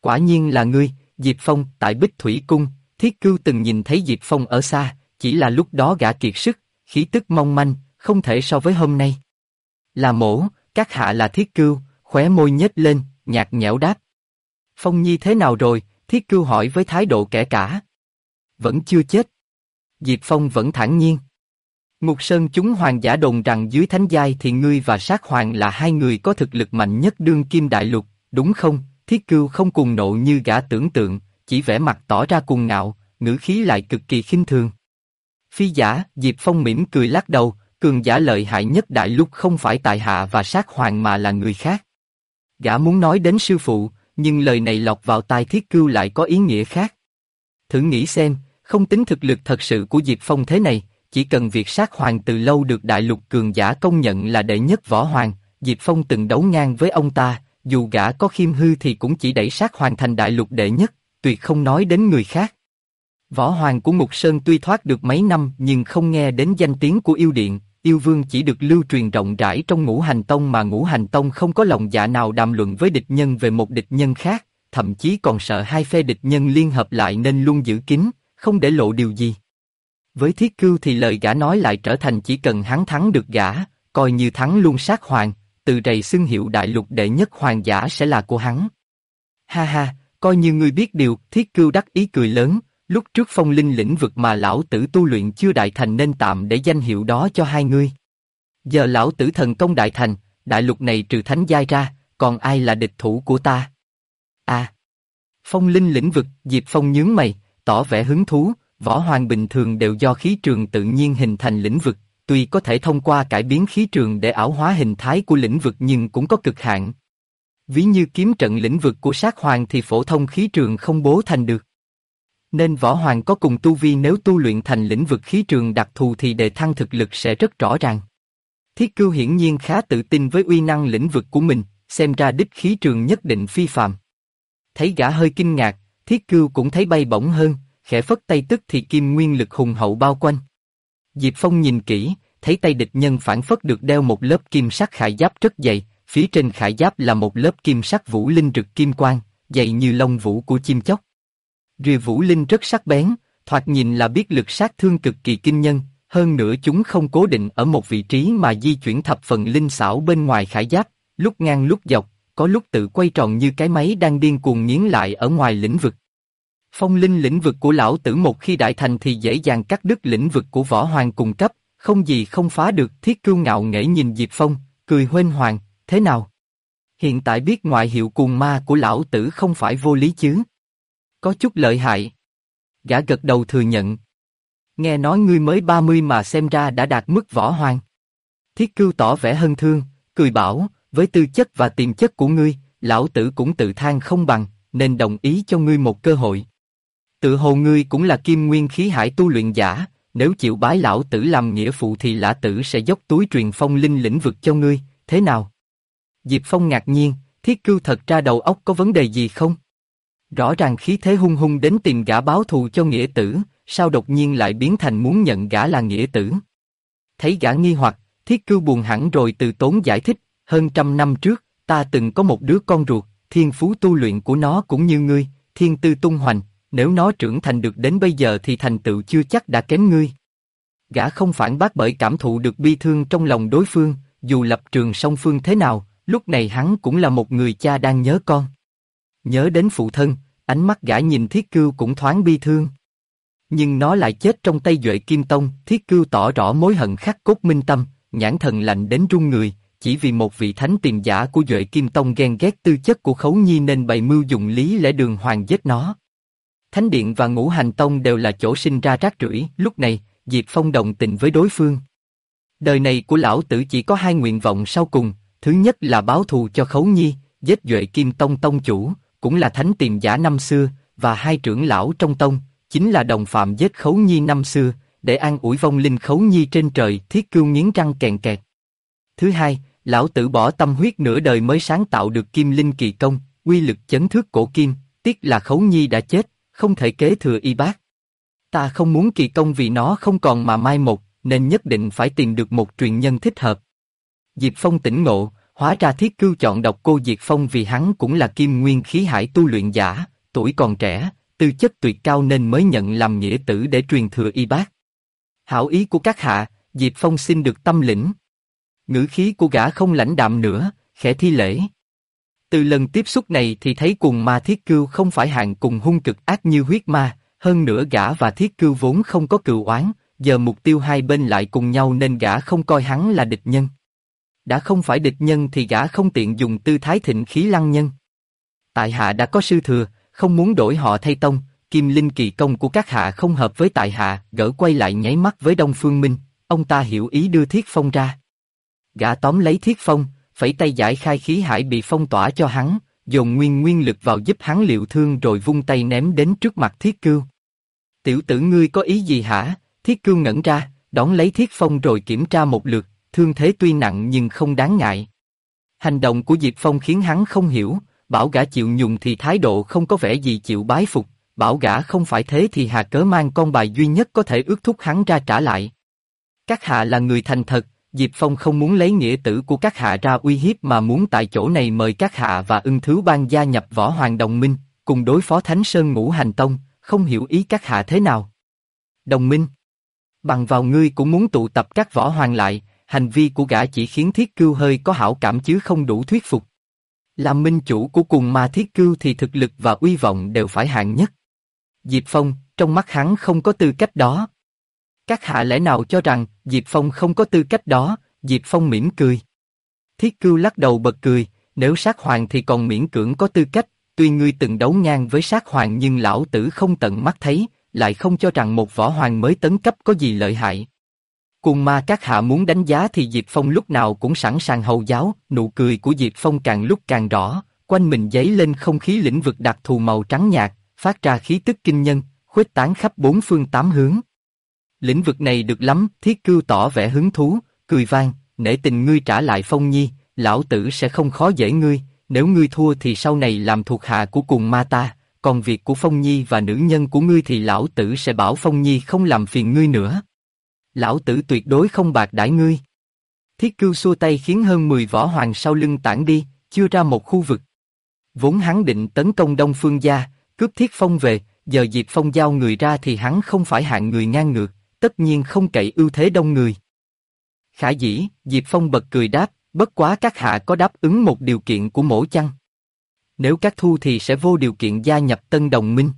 Quả nhiên là ngươi, Diệp Phong. Tại Bích Thủy Cung, Thiết Cưu từng nhìn thấy Diệp Phong ở xa, chỉ là lúc đó gã kiệt sức, khí tức mong manh, không thể so với hôm nay. Là mổ, các hạ là Thiết Cưu, khóe môi nhếch lên, nhạt nhẽo đáp. Phong Nhi thế nào rồi? Thiết Cưu hỏi với thái độ kẻ cả. Vẫn chưa chết. Diệp Phong vẫn thản nhiên. Ngục Sơn chúng hoàng giả đồn rằng dưới thánh giai thì ngươi và Sát Hoàng là hai người có thực lực mạnh nhất đương kim đại lục, đúng không? Thiết Cưu không cuồng nộ như gã tưởng tượng, chỉ vẻ mặt tỏ ra cuồng ngạo, ngữ khí lại cực kỳ khinh thường. Phi giả, Diệp Phong mỉm cười lắc đầu, cường giả lợi hại nhất đại lục không phải tại hạ và Sát Hoàng mà là người khác. Gã muốn nói đến sư phụ, nhưng lời này lọt vào tai Thiết Cưu lại có ý nghĩa khác. Thử nghĩ xem, không tính thực lực thật sự của Diệp Phong thế này, chỉ cần việc Sát Hoàng từ lâu được đại lục cường giả công nhận là đệ nhất võ hoàng, Diệp Phong từng đấu ngang với ông ta, dù gã có khiêm hư thì cũng chỉ đẩy Sát Hoàng thành đại lục đệ nhất, tuyệt không nói đến người khác. Võ hoàng của Ngục Sơn tuy thoát được mấy năm nhưng không nghe đến danh tiếng của yêu điện, yêu vương chỉ được lưu truyền rộng rãi trong Ngũ Hành Tông mà Ngũ Hành Tông không có lòng dạ nào đàm luận với địch nhân về một địch nhân khác, thậm chí còn sợ hai phe địch nhân liên hợp lại nên luôn giữ kín, không để lộ điều gì. Với Thiết Cưu thì lời gã nói lại trở thành chỉ cần hắn thắng được gã, coi như thắng luôn Sát Hoàng, từ rày xưng hiệu đại lục đệ nhất hoàng giả sẽ là của hắn. Ha ha, coi như ngươi biết điều, Thiết Cưu đắc ý cười lớn, lúc trước phong linh lĩnh vực mà lão tử tu luyện chưa đại thành nên tạm để danh hiệu đó cho hai ngươi. Giờ lão tử thần công đại thành, đại lục này trừ thánh giai ra, còn ai là địch thủ của ta? À, phong linh lĩnh vực, Diệp Phong nhướng mày, tỏ vẻ hứng thú. Võ hoàng bình thường đều do khí trường tự nhiên hình thành lĩnh vực, tuy có thể thông qua cải biến khí trường để ảo hóa hình thái của lĩnh vực nhưng cũng có cực hạn. Ví như kiếm trận lĩnh vực của Sát Hoàng thì phổ thông khí trường không bố thành được. Nên võ hoàng có cùng tu vi nếu tu luyện thành lĩnh vực khí trường đặc thù thì đề thăng thực lực sẽ rất rõ ràng. Thiết Cưu hiển nhiên khá tự tin với uy năng lĩnh vực của mình, xem ra đích khí trường nhất định phi phàm. Thấy gã hơi kinh ngạc, Thiết Cưu cũng thấy bay bổng hơn. Khẽ phất tay tức thì kim nguyên lực hùng hậu bao quanh. Diệp Phong nhìn kỹ, thấy tay địch nhân phản phất được đeo một lớp kim sắc khải giáp rất dày, phía trên khải giáp là một lớp kim sắc vũ linh rực kim quang, dày như lông vũ của chim chóc. Rìa vũ linh rất sắc bén, thoạt nhìn là biết lực sát thương cực kỳ kinh nhân, hơn nữa chúng không cố định ở một vị trí mà di chuyển thập phần linh xảo bên ngoài khải giáp, lúc ngang lúc dọc, có lúc tự quay tròn như cái máy đang điên cuồng nghiến lại ở ngoài lĩnh vực. Phong linh lĩnh vực của lão tử một khi đại thành thì dễ dàng cắt đứt lĩnh vực của võ hoàng cùng cấp, không gì không phá được. Thiết Cưu ngạo nghễ nhìn Diệp Phong, cười huênh hoàng, thế nào? Hiện tại biết ngoại hiệu cuồng ma của lão tử không phải vô lý chứ? Có chút lợi hại. Gã gật đầu thừa nhận. Nghe nói ngươi mới 30 mà xem ra đã đạt mức võ hoàng. Thiết Cưu tỏ vẻ hân thương, cười bảo, với tư chất và tiềm chất của ngươi, lão tử cũng tự than không bằng, nên đồng ý cho ngươi một cơ hội. Tự hồ ngươi cũng là kim nguyên khí hải tu luyện giả, nếu chịu bái lão tử làm nghĩa phụ thì lã tử sẽ dốc túi truyền phong linh lĩnh vực cho ngươi, thế nào? Diệp Phong ngạc nhiên, Thiết Cưu thật ra đầu óc có vấn đề gì không? Rõ ràng khí thế hung hung đến tìm gã báo thù cho nghĩa tử, sao đột nhiên lại biến thành muốn nhận gã là nghĩa tử? Thấy gã nghi hoặc, Thiết Cưu buồn hẳn rồi từ tốn giải thích, hơn 100 năm trước, ta từng có một đứa con ruột, thiên phú tu luyện của nó cũng như ngươi, thiên tư tung hoành. Nếu nó trưởng thành được đến bây giờ thì thành tựu chưa chắc đã kém ngươi. Gã không phản bác bởi cảm thụ được bi thương trong lòng đối phương, dù lập trường song phương thế nào, lúc này hắn cũng là một người cha đang nhớ con. Nhớ đến phụ thân, ánh mắt gã nhìn Thiết Cưu cũng thoáng bi thương. Nhưng nó lại chết trong tay Duệ Kim Tông, Thiết Cưu tỏ rõ mối hận khắc cốt minh tâm, nhãn thần lạnh đến run người, chỉ vì một vị thánh tiền giả của Duệ Kim Tông ghen ghét tư chất của Khấu Nhi nên bày mưu dụng lý lẽ đường hoàng giết nó. Thánh Điện và Ngũ Hành Tông đều là chỗ sinh ra rác rưởi, lúc này, Diệp Phong đồng tình với đối phương. Đời này của lão tử chỉ có hai nguyện vọng sau cùng, thứ nhất là báo thù cho Khấu Nhi, giết Duệ Kim Tông tông chủ, cũng là thánh tiền giả năm xưa, và hai trưởng lão trong tông, chính là đồng phạm giết Khấu Nhi năm xưa, để an ủi vong linh Khấu Nhi trên trời. Thiết Cưu nghiến răng kèn kẹt. Thứ hai, lão tử bỏ tâm huyết nửa đời mới sáng tạo được Kim Linh Kỳ Công, uy lực chấn thước cổ kim, tiếc là Khấu Nhi đã chết, không thể kế thừa y bác. Ta không muốn kỳ công vì nó không còn mà mai một, nên nhất định phải tìm được một truyền nhân thích hợp. Diệp Phong tỉnh ngộ, Hóa ra Thiết Cưu chọn độc cô Diệt Phong vì hắn cũng là kim nguyên khí hải tu luyện giả, tuổi còn trẻ, tư chất tuyệt cao nên mới nhận làm nghĩa tử để truyền thừa y bác. Hảo ý của các hạ, Diệp Phong xin được tâm lĩnh. Ngữ khí của gã không lãnh đạm nữa, khẽ thi lễ. Từ lần tiếp xúc này thì thấy cùng ma Thiết Cưu không phải hạng cùng hung cực ác như huyết ma, hơn nữa gã và Thiết Cưu vốn không có cừu oán, giờ mục tiêu hai bên lại cùng nhau nên gã không coi hắn là địch nhân. Đã không phải địch nhân thì gã không tiện dùng tư thái thịnh khí lăng nhân. Tại hạ đã có sư thừa, không muốn đổi họ thay tông, Kim Linh kỳ công của các hạ không hợp với tại hạ, gỡ quay lại nháy mắt với Đông Phương Minh, ông ta hiểu ý đưa Thiết Phong ra. Gã tóm lấy Thiết Phong, phẩy tay giải khai khí hải bị phong tỏa cho hắn, dồn nguyên lực vào giúp hắn liệu thương rồi vung tay ném đến trước mặt Thiết Cưu. Tiểu tử ngươi có ý gì hả? Thiết Cưu ngẩn ra, đón lấy Thiết Phong rồi kiểm tra một lượt, thương thế tuy nặng nhưng không đáng ngại. Hành động của Diệp Phong khiến hắn không hiểu, bảo gã chịu nhùng thì thái độ không có vẻ gì chịu bái phục, bảo gã không phải thế thì hà cớ mang con bài duy nhất có thể ước thúc hắn ra trả lại. Các hạ là người thành thật, Diệp Phong không muốn lấy nghĩa tử của các hạ ra uy hiếp mà muốn tại chỗ này mời các hạ và Ưng Thứ Bang gia nhập Võ Hoàng đồng minh, cùng đối phó Thánh Sơn Ngũ Hành Tông, không hiểu ý các hạ thế nào. Đồng minh? Bằng vào ngươi cũng muốn tụ tập các võ hoàng lại, hành vi của gã chỉ khiến Thiết Cưu hơi có hảo cảm chứ không đủ thuyết phục. Làm minh chủ của cùng ma Thiết Cưu thì thực lực và uy vọng đều phải hạng nhất. Diệp Phong, trong mắt hắn không có tư cách đó. Các hạ lẽ nào cho rằng Diệp Phong không có tư cách đó? Diệp Phong mỉm cười. Thiết Cưu lắc đầu bật cười, nếu sát hoàng thì còn miễn cưỡng có tư cách, tuy ngươi từng đấu ngang với sát hoàng nhưng lão tử không tận mắt thấy, lại không cho rằng một võ hoàng mới tấn cấp có gì lợi hại. Cùng ma các hạ muốn đánh giá thì Diệp Phong lúc nào cũng sẵn sàng hầu giáo, nụ cười của Diệp Phong càng lúc càng rõ, quanh mình dấy lên không khí lĩnh vực đặc thù màu trắng nhạt, phát ra khí tức kinh nhân, khuếch tán khắp bốn phương tám hướng. Lĩnh vực này được lắm, Thiết Cưu tỏ vẻ hứng thú, cười vang, nể tình ngươi trả lại Phong Nhi, lão tử sẽ không khó dễ ngươi, nếu ngươi thua thì sau này làm thuộc hạ của cùng ma ta, còn việc của Phong Nhi và nữ nhân của ngươi thì lão tử sẽ bảo Phong Nhi không làm phiền ngươi nữa. Lão tử tuyệt đối không bạc đãi ngươi. Thiết Cưu xua tay khiến hơn 10 võ hoàng sau lưng tản đi, chia ra một khu vực. Vốn hắn định tấn công Đông Phương gia, cướp Thiết Phong về, giờ Diệp Phong giao người ra thì hắn không phải hạng người ngang ngược, tất nhiên không cậy ưu thế đông người. Khả dĩ, Diệp Phong bật cười đáp, bất quá các hạ có đáp ứng một điều kiện của mỗ chăng? Nếu các thu thì sẽ vô điều kiện gia nhập tân đồng minh.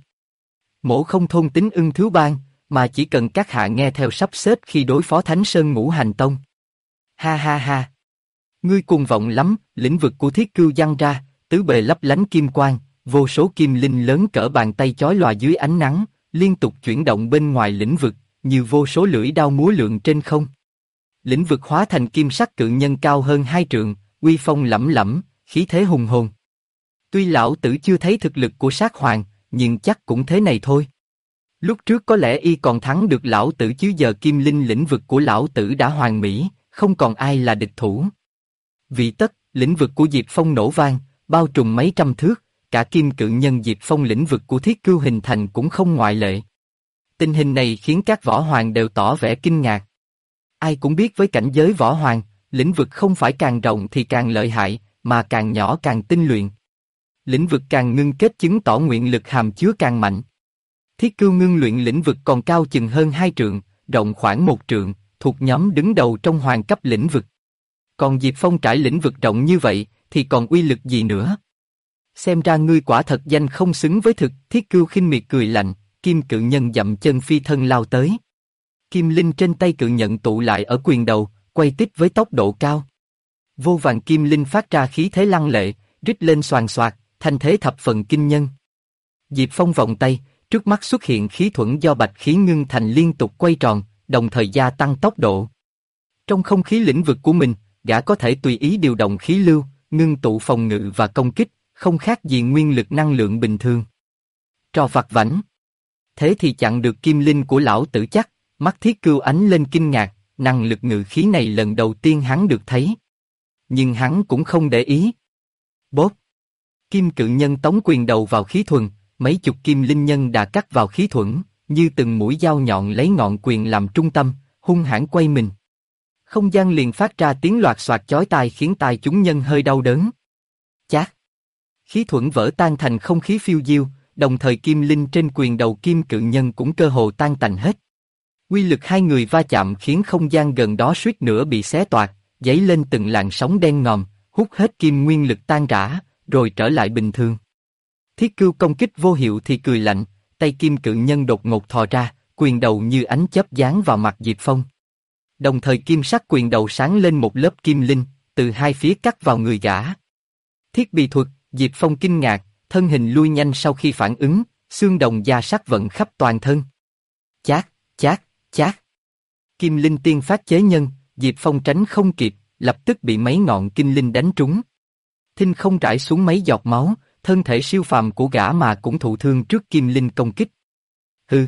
Mỗ không thôn tính Ưng Thứ Bang, mà chỉ cần các hạ nghe theo sắp xếp khi đối phó Thánh Sơn Ngũ Hành Tông. Ha ha ha. Ngươi cuồng vọng lắm, lĩnh vực của Thiết Cưu giăng ra, tứ bề lấp lánh kim quang, vô số kim linh lớn cỡ bàn tay chói lòa dưới ánh nắng, liên tục chuyển động bên ngoài lĩnh vực, như vô số lưỡi đao múa lượn trên không. Lĩnh vực hóa thành kim sắc cự nhân cao hơn 2 trượng, uy phong lẫm lẫm, khí thế hùng hồn. Tuy lão tử chưa thấy thực lực của sát hoàng, nhưng chắc cũng thế này thôi. Lúc trước có lẽ y còn thắng được lão tử chứ giờ kim linh lĩnh vực của lão tử đã hoàn mỹ, không còn ai là địch thủ. Vì tất, lĩnh vực của Diệp Phong nổ vang, bao trùm mấy trăm thước, cả kim cự nhân Diệp Phong lĩnh vực của Thiết Cưu hình thành cũng không ngoại lệ. Tình hình này khiến các võ hoàng đều tỏ vẻ kinh ngạc. Ai cũng biết với cảnh giới võ hoàng, lĩnh vực không phải càng rộng thì càng lợi hại, mà càng nhỏ càng tinh luyện. Lĩnh vực càng ngưng kết chứng tỏ nguyện lực hàm chứa càng mạnh. Thiết Cưu ngưng luyện lĩnh vực còn cao chừng hơn 2 trượng, rộng khoảng 1 trượng, thuộc nhóm đứng đầu trong hoàng cấp lĩnh vực. Còn Diệp Phong trải lĩnh vực rộng như vậy, thì còn uy lực gì nữa? Xem ra ngươi quả thật danh không xứng với thực. Thiết Cưu khinh miệt cười lạnh, kim cự nhân dậm chân phi thân lao tới. Kim linh trên tay cự nhận tụ lại ở quyền đầu, quay tít với tốc độ cao. Vô vàn kim linh phát ra khí thế lăng lệ, rít lên xoàng xoạc, thanh thế thập phần kinh nhân. Diệp Phong vòng tay, trước mắt xuất hiện khí thuẫn do bạch khí ngưng thành liên tục quay tròn, đồng thời gia tăng tốc độ. Trong không khí lĩnh vực của mình, gã có thể tùy ý điều động khí lưu, ngưng tụ phòng ngự và công kích, không khác gì nguyên lực năng lượng bình thường. Trò vặt vãnh. Thế thì chặn được kim linh của lão tử chắc, mắt Thiết Cưu ánh lên kinh ngạc, năng lực ngự khí này lần đầu tiên hắn được thấy. Nhưng hắn cũng không để ý. Bốp. Kim cự nhân tống quyền đầu vào khí thuần, mấy chục kim linh nhân đã cắt vào khí thuẫn, như từng mũi dao nhọn lấy ngọn quyền làm trung tâm, hung hãn quay mình. Không gian liền phát ra tiếng loạt soạt chói tai khiến tai chúng nhân hơi đau đớn. Chát! Khí thuẫn vỡ tan thành không khí phiêu diêu, đồng thời kim linh trên quyền đầu kim cự nhân cũng cơ hồ tan tành hết. Uy lực hai người va chạm khiến không gian gần đó suýt nữa bị xé toạc, dấy lên từng làn sóng đen ngòm, hút hết kim nguyên lực tan rã, rồi trở lại bình thường. Thiết Cưu công kích vô hiệu thì cười lạnh, tay kim cự nhân đột ngột thò ra, quyền đầu như ánh chớp giáng vào mặt Diệp Phong. Đồng thời kim sắc quyền đầu sáng lên một lớp kim linh, từ hai phía cắt vào người gã. Thiết bị thuật, Diệp Phong kinh ngạc, thân hình lui nhanh sau khi phản ứng, xương đồng da sắc vận khắp toàn thân. Chát, chát, chát. Kim linh tiên phát chế nhân, Diệp Phong tránh không kịp, lập tức bị mấy ngọn kim linh đánh trúng. Thinh không rải xuống mấy giọt máu, thân thể siêu phàm của gã mà cũng thụ thương trước kim linh công kích. Hừ.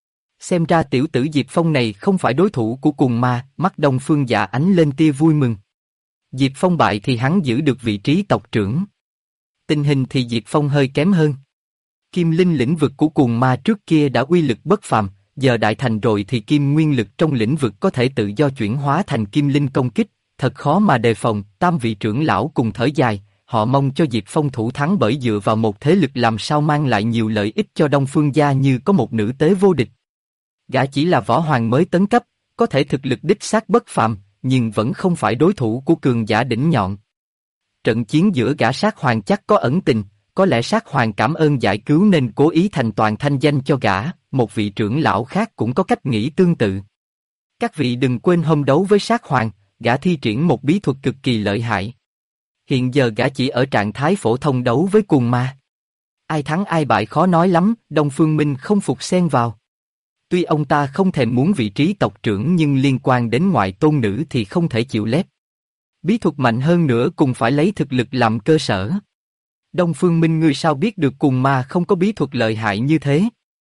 Xem ra tiểu tử Diệp Phong này không phải đối thủ của cùng ma, mắt Đông Phương Dạ ánh lên tia vui mừng. Diệp Phong bại thì hắn giữ được vị trí tộc trưởng. Tình hình thì Diệp Phong hơi kém hơn. Kim linh lĩnh vực của cùng ma trước kia đã uy lực bất phàm, giờ đại thành rồi thì kim nguyên lực trong lĩnh vực có thể tự do chuyển hóa thành kim linh công kích, thật khó mà đề phòng. Tam vị trưởng lão cùng thở dài, họ mong cho Diệp Phong thủ thắng bởi dựa vào một thế lực làm sao mang lại nhiều lợi ích cho Đông Phương gia như có một nữ tế vô địch. Gã chỉ là võ hoàng mới tấn cấp, có thể thực lực đích xác bất phàm, nhưng vẫn không phải đối thủ của cường giả đỉnh nhọn. Trận chiến giữa gã sát hoàng chắc có ẩn tình, có lẽ sát hoàng cảm ơn giải cứu nên cố ý thành toàn thanh danh cho gã, một vị trưởng lão khác cũng có cách nghĩ tương tự. Các vị đừng quên hôm đấu với sát hoàng, gã thi triển một bí thuật cực kỳ lợi hại. Hiện giờ gã chỉ ở trạng thái phổ thông đấu với cùng ma. Ai thắng ai bại khó nói lắm, Đông Phương Minh không phục xen vào. Tuy ông ta không thèm muốn vị trí tộc trưởng nhưng liên quan đến ngoại tôn nữ thì không thể chịu lép. Bí thuật mạnh hơn nữa cũng phải lấy thực lực làm cơ sở. Đông Phương Minh ngươi sao biết được cùng ma không có bí thuật lợi hại như thế?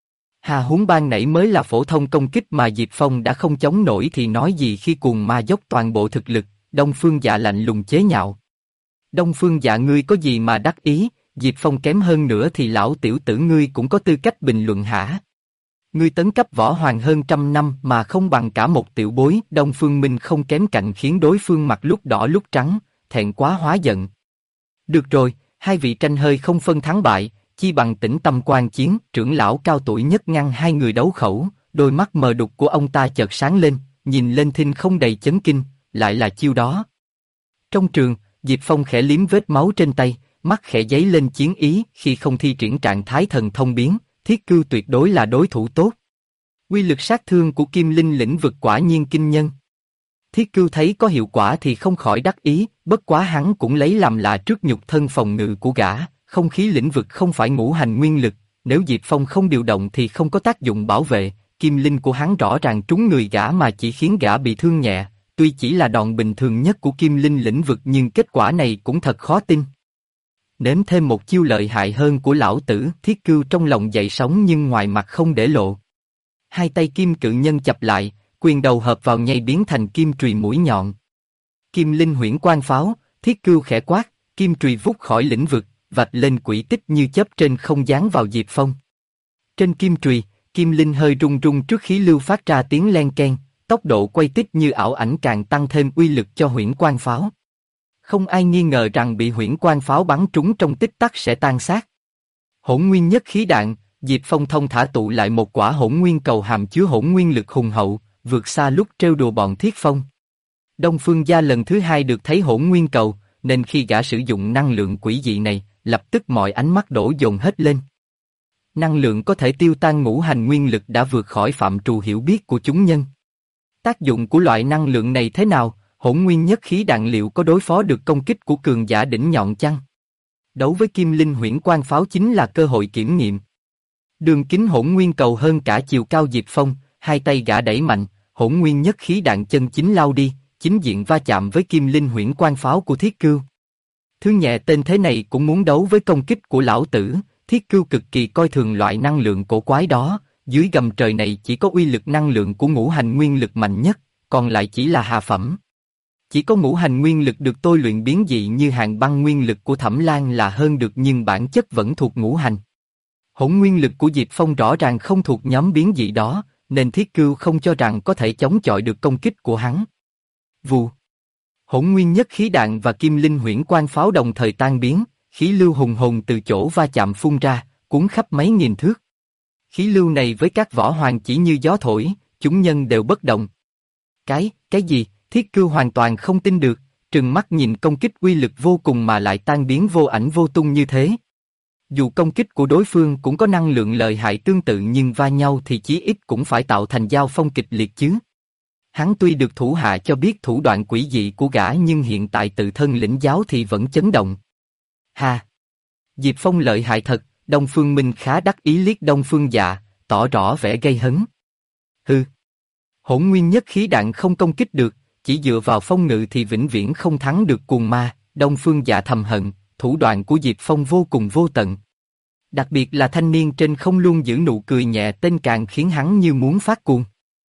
Hà huống ban nãy mới là phổ thông công kích mà Diệp Phong đã không chống nổi thì nói gì khi cùng ma dốc toàn bộ thực lực, Đông Phương Dạ lạnh lùng chế nhạo. Đông Phương Dạ ngươi có gì mà đắc ý, Diệp Phong kém hơn nữa thì lão tiểu tử ngươi cũng có tư cách bình luận hả? Ngươi tấn cấp võ hoàng hơn 100 năm mà không bằng cả một tiểu bối. Đông Phương Minh không kém cạnh khiến đối phương mặt lúc đỏ lúc trắng, thẹn quá hóa giận. Được rồi, hai vị tranh hơi không phân thắng bại, chi bằng tĩnh tâm quan chiến. Trưởng lão cao tuổi nhất ngăn hai người đấu khẩu, đôi mắt mờ đục của ông ta chợt sáng lên, nhìn lên Thinh không đầy chấn kinh, lại là chiêu đó. Trong trường, Diệp Phong khẽ liếm vết máu trên tay, mắt khẽ giấy lên chiến ý khi không thi triển trạng thái thần thông biến. Thiết Cưu tuyệt đối là đối thủ tốt. Quy lực sát thương của kim linh lĩnh vực quả nhiên kinh nhân. Thiết Cưu thấy có hiệu quả thì không khỏi đắc ý, bất quá hắn cũng lấy làm lạ trước nhục thân phòng ngự của gã. Không khí lĩnh vực không phải ngũ hành nguyên lực, nếu Diệp Phong không điều động thì không có tác dụng bảo vệ. Kim linh của hắn rõ ràng trúng người gã mà chỉ khiến gã bị thương nhẹ. Tuy chỉ là đòn bình thường nhất của kim linh lĩnh vực nhưng kết quả này cũng thật khó tin. Nếm thêm một chiêu lợi hại hơn của lão tử. Thiết Cưu trong lòng dậy sóng nhưng ngoài mặt không để lộ. Hai tay kim cự nhân chập lại, quyền đầu hợp vào nhây biến thành kim chùy mũi nhọn. Kim linh huyễn quang pháo, Thiết Cưu khẽ quát, kim chùy vút khỏi lĩnh vực, vạch lên quỹ tích như chớp trên không giáng vào Diệp Phong. Trên kim chùy, kim linh hơi rung rung trước khí lưu phát ra tiếng len keng, tốc độ quay tích như ảo ảnh càng tăng thêm uy lực cho huyễn quang pháo. Không ai nghi ngờ rằng bị huyễn quang pháo bắn trúng trong tích tắc sẽ tan xác. Hỗn nguyên nhất khí đạn, Diệp Phong thông thả tụ lại một quả hỗn nguyên cầu hàm chứa hỗn nguyên lực hùng hậu, vượt xa lúc trêu đùa bọn Thiết Phong. Đông Phương gia lần thứ hai được thấy hỗn nguyên cầu, nên khi gã sử dụng năng lượng quỷ dị này, lập tức mọi ánh mắt đổ dồn hết lên. Năng lượng có thể tiêu tan ngũ hành nguyên lực đã vượt khỏi phạm trù hiểu biết của chúng nhân. Tác dụng của loại năng lượng này thế nào? Hỗn nguyên nhất khí đạn liệu có đối phó được công kích của cường giả đỉnh nhọn chăng? Đấu với kim linh huyễn quang pháo chính là cơ hội kiểm nghiệm. Đường kính hỗn nguyên cầu hơn cả chiều cao Diệp Phong, hai tay gã đẩy mạnh, hỗn nguyên nhất khí đạn chân chính lao đi, chính diện va chạm với kim linh huyễn quang pháo của Thiết Cưu. Thứ nhẹ tên thế này cũng muốn đấu với công kích của lão tử. Thiết Cưu cực kỳ coi thường loại năng lượng cổ quái đó, dưới gầm trời này chỉ có uy lực năng lượng của ngũ hành nguyên lực mạnh nhất, còn lại chỉ là hạ phẩm. Chỉ có ngũ hành nguyên lực được tôi luyện biến dị như hàng băng nguyên lực của Thẩm Lan là hơn được nhưng bản chất vẫn thuộc ngũ hành. Hỗn nguyên lực của Diệp Phong rõ ràng không thuộc nhóm biến dị đó, nên Thiết Cưu không cho rằng có thể chống chọi được công kích của hắn. Vù. Hỗn nguyên nhất khí đạn và kim linh huyễn quang pháo đồng thời tan biến, khí lưu hùng hồn từ chỗ va chạm phun ra, cuốn khắp mấy nghìn thước. Khí lưu này với các võ hoàng chỉ như gió thổi, chúng nhân đều bất động. Cái gì? Thiết Cưu hoàn toàn không tin được, trừng mắt nhìn công kích uy lực vô cùng mà lại tan biến vô ảnh vô tung như thế. Dù công kích của đối phương cũng có năng lượng lợi hại tương tự nhưng va nhau thì chí ít cũng phải tạo thành giao phong kịch liệt chứ. Hắn tuy được thủ hạ cho biết thủ đoạn quỷ dị của gã nhưng hiện tại tự thân lĩnh giáo thì vẫn chấn động. Ha! Diệp Phong lợi hại thật, Đông Phương Minh khá đắc ý liếc Đông Phương Dạ, tỏ rõ vẻ gây hấn. Hừ! Hỗn nguyên nhất khí đạn không công kích được, chỉ dựa vào phong ngự thì vĩnh viễn không thắng được cuồng ma, Đông Phương Dạ thầm hận, thủ đoạn của Diệp Phong vô cùng vô tận. Đặc biệt là thanh niên trên không luôn giữ nụ cười nhẹ tên càng khiến hắn như muốn phát cuồng.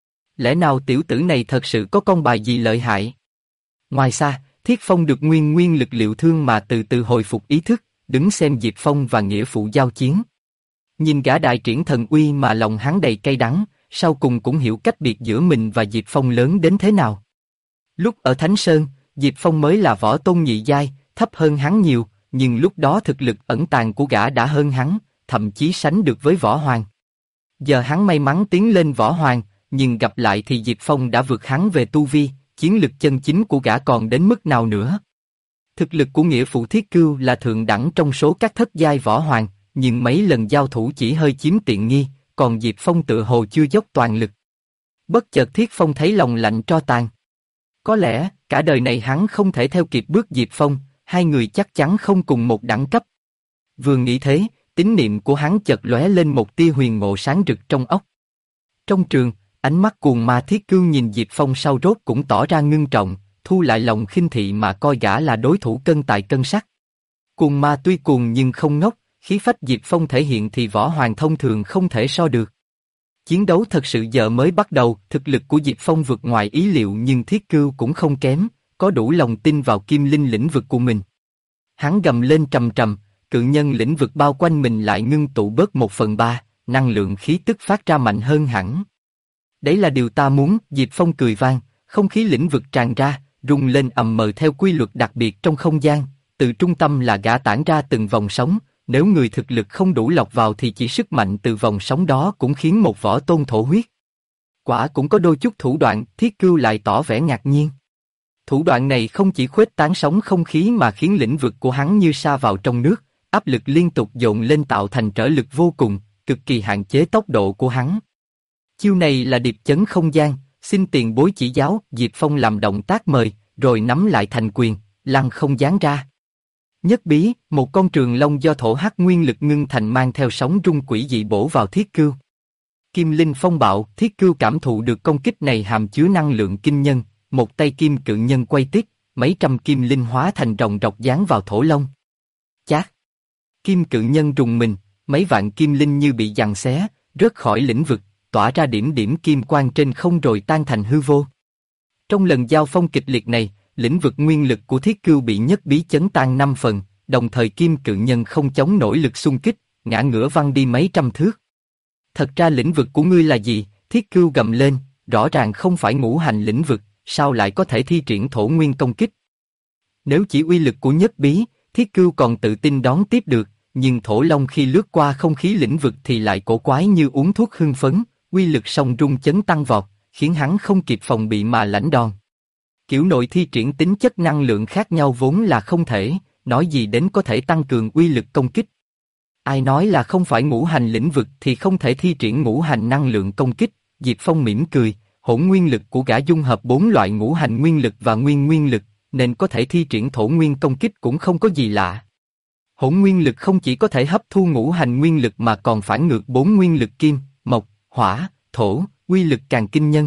Lẽ nào tiểu tử này thật sự có con bài gì lợi hại? Ngoài xa, Thiết Phong được nguyên lực liệu thương mà từ từ hồi phục ý thức, đứng xem Diệp Phong và nghĩa phụ giao chiến. Nhìn gã đại triển thần uy mà lòng hắn đầy cay đắng, sau cùng cũng hiểu cách biệt giữa mình và Diệp Phong lớn đến thế nào. Lúc ở Thánh Sơn, Diệp Phong mới là võ tôn nhị giai, thấp hơn hắn nhiều, nhưng lúc đó thực lực ẩn tàng của gã đã hơn hắn, thậm chí sánh được với võ hoàng. Giờ hắn may mắn tiến lên võ hoàng, nhưng gặp lại thì Diệp Phong đã vượt hắn về tu vi, chiến lực chân chính của gã còn đến mức nào nữa. Thực lực của nghĩa phụ Thiết Cưu là thượng đẳng trong số các thất giai võ hoàng, nhưng mấy lần giao thủ chỉ hơi chiếm tiện nghi, còn Diệp Phong tự hồ chưa dốc toàn lực. Bất chợt Thiết Phong thấy lòng lạnh tro tàn. Có lẽ, cả đời này hắn không thể theo kịp bước Diệp Phong, hai người chắc chắn không cùng một đẳng cấp. Vừa nghĩ thế, tín niệm của hắn chợt lóe lên một tia huyền ngộ sáng rực trong óc. Trong trường, ánh mắt cuồng ma Thiết Cưu nhìn Diệp Phong sau rốt cũng tỏ ra ngưng trọng, thu lại lòng khinh thị mà coi gã là đối thủ cân tài cân sắc. Cuồng ma tuy cuồng nhưng không ngốc, khí phách Diệp Phong thể hiện thì võ hoàng thông thường không thể so được. Chiến đấu thật sự giờ mới bắt đầu, thực lực của Diệp Phong vượt ngoài ý liệu nhưng Thiết Cưu cũng không kém, có đủ lòng tin vào kim linh lĩnh vực của mình. Hắn gầm lên trầm trầm, cự nhân lĩnh vực bao quanh mình lại ngưng tụ bớt 1/3, năng lượng khí tức phát ra mạnh hơn hẳn. Đấy là điều ta muốn, Diệp Phong cười vang, không khí lĩnh vực tràn ra, rung lên ầm mờ theo quy luật đặc biệt trong không gian, từ trung tâm là gã tản ra từng vòng sóng, nếu người thực lực không đủ lọc vào thì chỉ sức mạnh từ vòng sóng đó cũng khiến một võ tôn thổ huyết. Quả cũng có đôi chút thủ đoạn, Thiết Cưu lại tỏ vẻ ngạc nhiên. Thủ đoạn này không chỉ khuếch tán sóng không khí mà khiến lĩnh vực của hắn như sa vào trong nước, áp lực liên tục dồn lên tạo thành trở lực vô cùng, cực kỳ hạn chế tốc độ của hắn. Chiêu này là điệp chấn không gian, xin tiền bối chỉ giáo, Diệp Phong làm động tác mời, rồi nắm lại thành quyền, lăng không giáng ra. Nhất bí, một con trường long do thổ hắc nguyên lực ngưng thành mang theo sóng rung quỷ dị bổ vào Thiết Cưu. Kim linh phong bạo, Thiết Cưu cảm thụ được công kích này hàm chứa năng lượng kinh nhân, một tay kim cự nhân quay tít, mấy trăm kim linh hóa thành rồng rọc giáng vào thổ long. Chát! Kim cự nhân rùng mình, mấy vạn kim linh như bị giằng xé, rớt khỏi lĩnh vực, tỏa ra điểm điểm kim quang trên không rồi tan thành hư vô. Trong lần giao phong kịch liệt này, lĩnh vực nguyên lực của Thiết Cưu bị nhất bí chấn tan 5 phần, đồng thời kim cự nhân không chống nổi lực xung kích, ngã ngửa văng đi mấy trăm thước. Thật ra lĩnh vực của ngươi là gì? Thiết Cưu gầm lên, rõ ràng không phải ngũ hành lĩnh vực, sao lại có thể thi triển thổ nguyên công kích? Nếu chỉ uy lực của nhất bí, Thiết Cưu còn tự tin đón tiếp được, nhưng thổ long khi lướt qua không khí lĩnh vực thì lại cổ quái như uống thuốc hưng phấn, uy lực song rung chấn tăng vọt, khiến hắn không kịp phòng bị mà lãnh đòn. Kiểu nội thi triển tính chất năng lượng khác nhau vốn là không thể, nói gì đến có thể tăng cường uy lực công kích. Ai nói là không phải ngũ hành lĩnh vực thì không thể thi triển ngũ hành năng lượng công kích, Diệp Phong mỉm cười, hỗn nguyên lực của gã dung hợp 4 loại ngũ hành nguyên lực và nguyên nguyên lực, nên có thể thi triển thổ nguyên công kích cũng không có gì lạ. Hỗn nguyên lực không chỉ có thể hấp thu ngũ hành nguyên lực mà còn phản ngược 4 nguyên lực kim, mộc, hỏa, thổ, uy lực càng kinh nhân.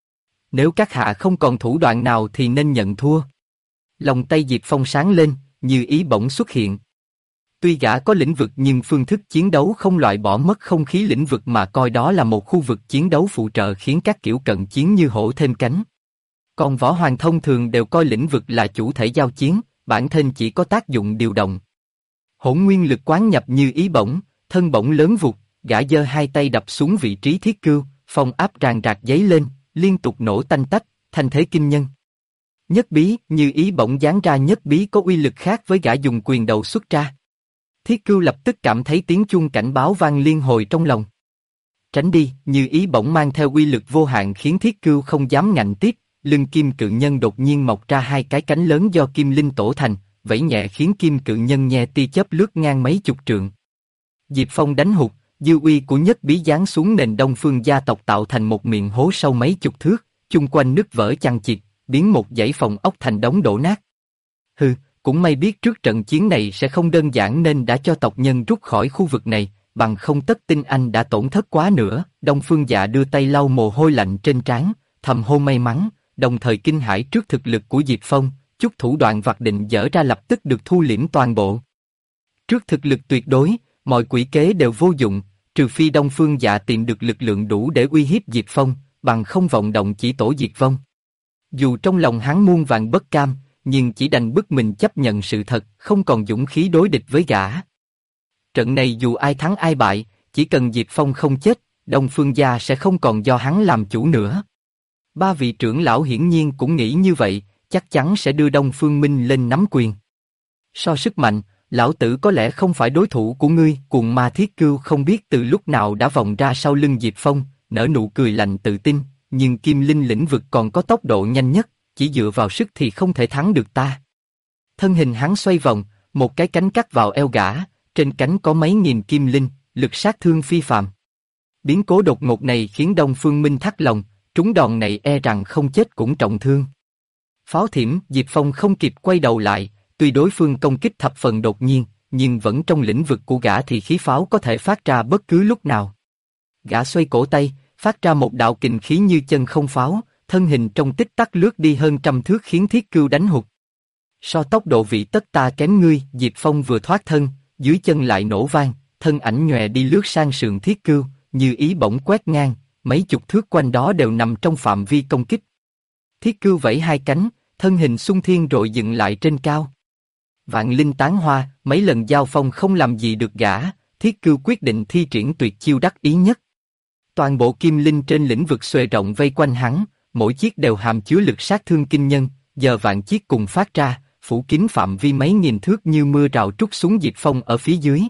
Nếu các hạ không còn thủ đoạn nào thì nên nhận thua. Lòng tay Diệp Phong sáng lên, như ý bỗng xuất hiện. Tuy gã có lĩnh vực nhưng phương thức chiến đấu không loại bỏ mất không khí lĩnh vực mà coi đó là một khu vực chiến đấu phụ trợ khiến các kiểu cận chiến như hổ thêm cánh. Còn võ hoàng thông thường đều coi lĩnh vực là chủ thể giao chiến, bản thân chỉ có tác dụng điều động. Hỗn nguyên lực quán nhập như ý bổng, thân bổng lớn vụt, gã giơ hai tay đập xuống vị trí Thiết Cưu, phong áp ràng rạc dấy lên, liên tục nổ tanh tách, thanh thế kinh nhân. Nhất bí, Như Ý bỗng giáng ra nhất bí có uy lực khác với gã dùng quyền đầu xuất ra. Thiết Cưu lập tức cảm thấy tiếng chuông cảnh báo vang liên hồi trong lòng. Tránh đi, Như Ý bỗng mang theo uy lực vô hạn khiến Thiết Cưu không dám ngạnh tiếp, lưng kim cự nhân đột nhiên mọc ra hai cái cánh lớn do kim linh tổ thành, vẫy nhẹ khiến kim cự nhân nhe tia chớp lướt ngang mấy chục trượng. Diệp Phong đánh hụt, dư uy của nhất bí giáng xuống nền Đông Phương gia tộc tạo thành một miệng hố sâu mấy chục thước, chung quanh nứt vỡ chằng chịt, biến một dãy phòng ốc thành đống đổ nát. Hừ, cũng may biết trước trận chiến này sẽ không đơn giản nên đã cho tộc nhân rút khỏi khu vực này, bằng không tất tin anh đã tổn thất quá nữa. Đông Phương Dạ đưa tay lau mồ hôi lạnh trên trán, thầm hô may mắn, đồng thời kinh hãi trước thực lực của Diệp Phong, chút thủ đoạn vặt định dở ra lập tức được thu liễm toàn bộ. Trước thực lực tuyệt đối, mọi quỷ kế đều vô dụng, trừ phi Đông Phương Dạ tìm được lực lượng đủ để uy hiếp Diệp Phong, bằng không vọng động chỉ tổ diệt vong. Dù trong lòng hắn muôn vàn bất cam, nhưng chỉ đành bức mình chấp nhận sự thật, không còn dũng khí đối địch với gã. Trận này dù ai thắng ai bại, chỉ cần Diệp Phong không chết, Đông Phương gia sẽ không còn do hắn làm chủ nữa. Ba vị trưởng lão hiển nhiên cũng nghĩ như vậy, chắc chắn sẽ đưa Đông Phương Minh lên nắm quyền. So sức mạnh, lão tử có lẽ không phải đối thủ của ngươi. Cuồng ma Thiết Cưu không biết từ lúc nào đã vòng ra sau lưng Diệp Phong, nở nụ cười lạnh tự tin, nhưng Kim Linh lĩnh vực còn có tốc độ nhanh nhất, chỉ dựa vào sức thì không thể thắng được ta. Thân hình hắn xoay vòng, một cái cánh cắt vào eo gã, trên cánh có mấy nghìn kim linh, lực sát thương phi phàm. Biến cố đột ngột này khiến Đông Phương Minh thắt lòng, trúng đòn này e rằng không chết cũng trọng thương. Pháo thiểm, Diệp Phong không kịp quay đầu lại, tuy đối phương công kích thập phần đột nhiên, nhưng vẫn trong lĩnh vực của gã thì khí pháo có thể phát ra bất cứ lúc nào. Gã xoay cổ tay, phát ra một đạo kình khí như chân không pháo, thân hình trong tích tắc lướt đi hơn trăm thước khiến Thiết Cưu đánh hụt. So tốc độ vị tất ta kém ngươi. Diệp Phong vừa thoát thân, dưới chân lại nổ vang, thân ảnh nhòe đi lướt sang sườn Thiết Cưu, Như Ý bỗng quét ngang, mấy chục thước quanh đó đều nằm trong phạm vi công kích. Thiết Cưu vẫy hai cánh, thân hình xung thiên rồi dựng lại trên cao. Vạn linh tán hoa, mấy lần giao phong không làm gì được gã, Thiết Cưu quyết định thi triển tuyệt chiêu đắc ý nhất. Toàn bộ kim linh trên lĩnh vực xuề rộng vây quanh hắn, mỗi chiếc đều hàm chứa lực sát thương kinh nhân, giờ vạn chiếc cùng phát ra, phủ kín phạm vi mấy nghìn thước như mưa rào trút xuống Diệp Phong ở phía dưới.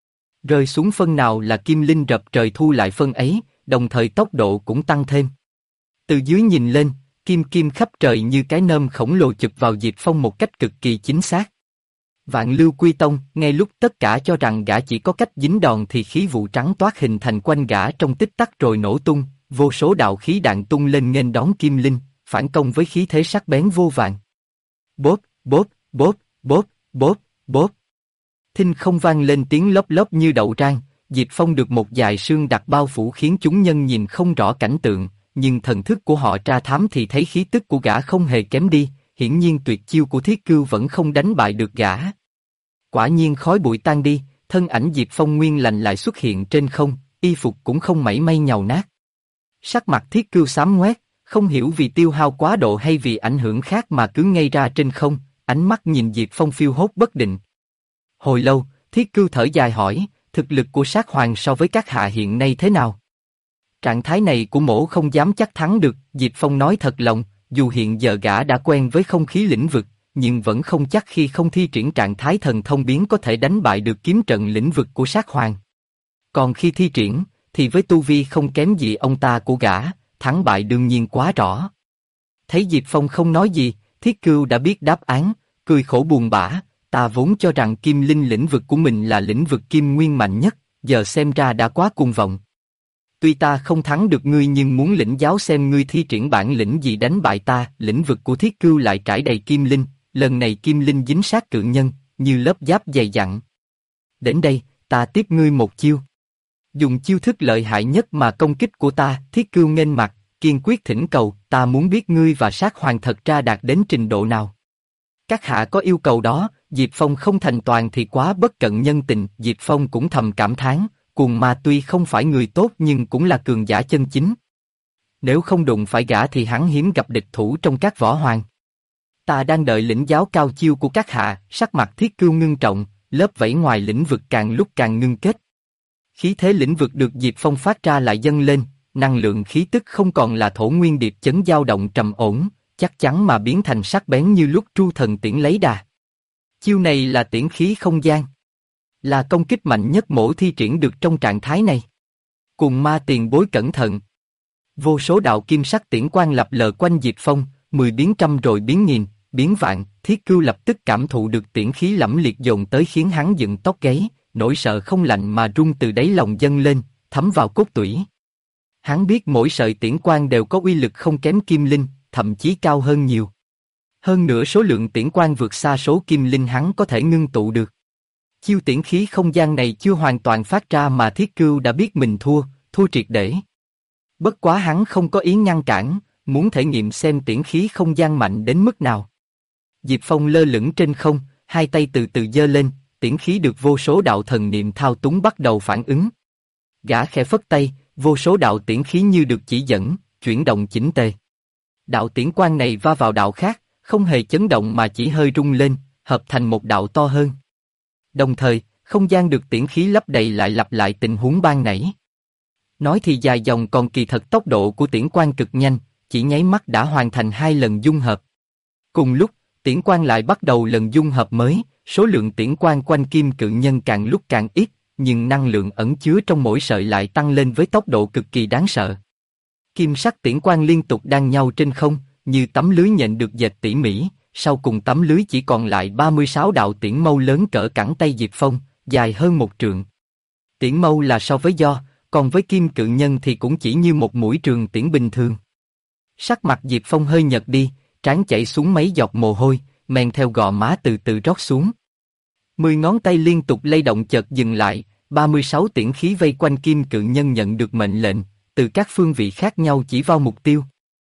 Rơi xuống phân nào là kim linh rập trời thu lại phân ấy, đồng thời tốc độ cũng tăng thêm. Từ dưới nhìn lên, kim kim khắp trời như cái nơm khổng lồ chụp vào Diệp Phong một cách cực kỳ chính xác. Vạn Lưu Quy Tông, ngay lúc tất cả cho rằng gã chỉ có cách dính đòn thì khí vụ trắng toát hình thành quanh gã trong tích tắc rồi nổ tung, vô số đạo khí đạn tung lên nghênh đón kim linh, phản công với khí thế sắc bén vô vàn. Bốp, bốp, bốp, bốp, bốp, bốp. Thinh không vang lên tiếng lốp lốp như đậu rang, Diệp Phong được một dải sương đặc bao phủ khiến chúng nhân nhìn không rõ cảnh tượng, nhưng thần thức của họ tra thám thì thấy khí tức của gã không hề kém đi, hiển nhiên tuyệt chiêu của Thiết Cưu vẫn không đánh bại được gã. Quả nhiên khói bụi tan đi, thân ảnh Diệp Phong nguyên lành lại xuất hiện trên không, y phục cũng không mảy may nhàu nát. Sắc mặt Thiết Cưu xám ngoét, không hiểu vì tiêu hao quá độ hay vì ảnh hưởng khác mà cứ ngây ra trên không, ánh mắt nhìn Diệp Phong phiêu hốt bất định. Hồi lâu, Thiết Cưu thở dài hỏi, thực lực của Sát Hoàng so với các hạ hiện nay thế nào? Trạng thái này của mỗ không dám chắc thắng được, Diệp Phong nói thật lòng, dù hiện giờ gã đã quen với không khí lĩnh vực, nhưng vẫn không chắc khi không thi triển trạng thái thần thông biến có thể đánh bại được kiếm trận lĩnh vực của Sát Hoàng. Còn khi thi triển, thì với tu vi không kém gì ông ta của gã, thắng bại đương nhiên quá rõ. Thấy Diệp Phong không nói gì, Thiết Cưu đã biết đáp án, cười khổ buồn bã, ta vốn cho rằng kim linh lĩnh vực của mình là lĩnh vực kim nguyên mạnh nhất, giờ xem ra đã quá cuồng vọng. Tuy ta không thắng được ngươi nhưng muốn lĩnh giáo xem ngươi thi triển bản lĩnh gì đánh bại ta. Lĩnh vực của Thiết Cưu lại trải đầy kim linh, lần này kim linh dính sát cự nhân, như lớp giáp dày dặn. Đến đây, ta tiếp ngươi một chiêu. Dùng chiêu thức lợi hại nhất mà công kích của ta. Thiết Cưu nghênh mặt, kiên quyết thỉnh cầu, ta muốn biết ngươi và Sát Hoàng thật ra đạt đến trình độ nào. Các hạ có yêu cầu đó, Diệp Phong không thành toàn thì quá bất cận nhân tình. Diệp Phong cũng thầm cảm thán, Cuồng Ma tuy không phải người tốt nhưng cũng là cường giả chân chính. Nếu không đụng phải gã thì hắn hiếm gặp địch thủ trong các võ hoàng. Ta đang đợi lĩnh giáo cao chiêu của các hạ. Sắc mặt Thiết Cưu ngưng trọng, lớp vảy ngoài lĩnh vực càng lúc càng ngưng kết. Khí thế lĩnh vực được Diệp Phong phát ra lại dâng lên, năng lượng khí tức không còn là thổ nguyên điệp chấn dao động trầm ổn, chắc chắn mà biến thành sắc bén như lúc Tru Thần Tiễn lấy đà. Chiêu này là tiễn khí không gian. Là công kích mạnh nhất Mỗ thi triển được trong trạng thái này. Cùng ma tiền bối cẩn thận. Vô số đạo kim sắc tiễn quang lập lờ quanh Diệp Phong, 10 biến trăm rồi biến nghìn, biến vạn. Thiết Cưu lập tức cảm thụ được tiễn khí lẫm liệt dồn tới khiến hắn dựng tóc gáy, nỗi sợ không lạnh mà run từ đáy lòng dâng lên, thấm vào cốt tủy. Hắn biết mỗi sợi tiễn quang đều có uy lực không kém kim linh, thậm chí cao hơn nhiều. Hơn nữa số lượng tiễn quang vượt xa số kim linh hắn có thể ngưng tụ được. Chiêu tiễn khí không gian này chưa hoàn toàn phát ra mà Thiết Cưu đã biết mình thua triệt để. Bất quá hắn không có ý ngăn cản, muốn thể nghiệm xem tiễn khí không gian mạnh đến mức nào. Diệp Phong lơ lửng trên không, hai tay từ từ giơ lên, tiễn khí được vô số đạo thần niệm thao túng bắt đầu phản ứng. Gã khẽ phất tay, vô số đạo tiễn khí như được chỉ dẫn, chuyển động chỉnh tề. Đạo tiễn quang này va vào đạo khác, không hề chấn động mà chỉ hơi rung lên, hợp thành một đạo to hơn. Đồng thời, không gian được tiễn khí lấp đầy lại lặp lại tình huống ban nãy. Nói thì dài dòng còn kỳ thật tốc độ của tiễn quang cực nhanh, chỉ nháy mắt đã hoàn thành 2 lần dung hợp. Cùng lúc, tiễn quang lại bắt đầu lần dung hợp mới, số lượng tiễn quang quanh kim cự nhân càng lúc càng ít, nhưng năng lượng ẩn chứa trong mỗi sợi lại tăng lên với tốc độ cực kỳ đáng sợ. Kim sắc tiễn quang liên tục đan nhau trên không, như tấm lưới nhện được dệt tỉ mỉ, sau cùng tấm lưới chỉ còn lại 36 đạo tiễn mâu lớn cỡ cẳng tay Diệp Phong, dài hơn 1 trượng. Tiễn mâu là so với do, còn với kim cự nhân thì cũng chỉ như một mũi trường tiễn bình thường. Sắc mặt Diệp Phong hơi nhợt đi, trán chảy xuống mấy giọt mồ hôi, men theo gò má từ từ rót xuống. 10 ngón tay liên tục lay động chợt dừng lại, 36 tiễn khí vây quanh kim cự nhân nhận được mệnh lệnh, từ các phương vị khác nhau chỉ vào mục tiêu.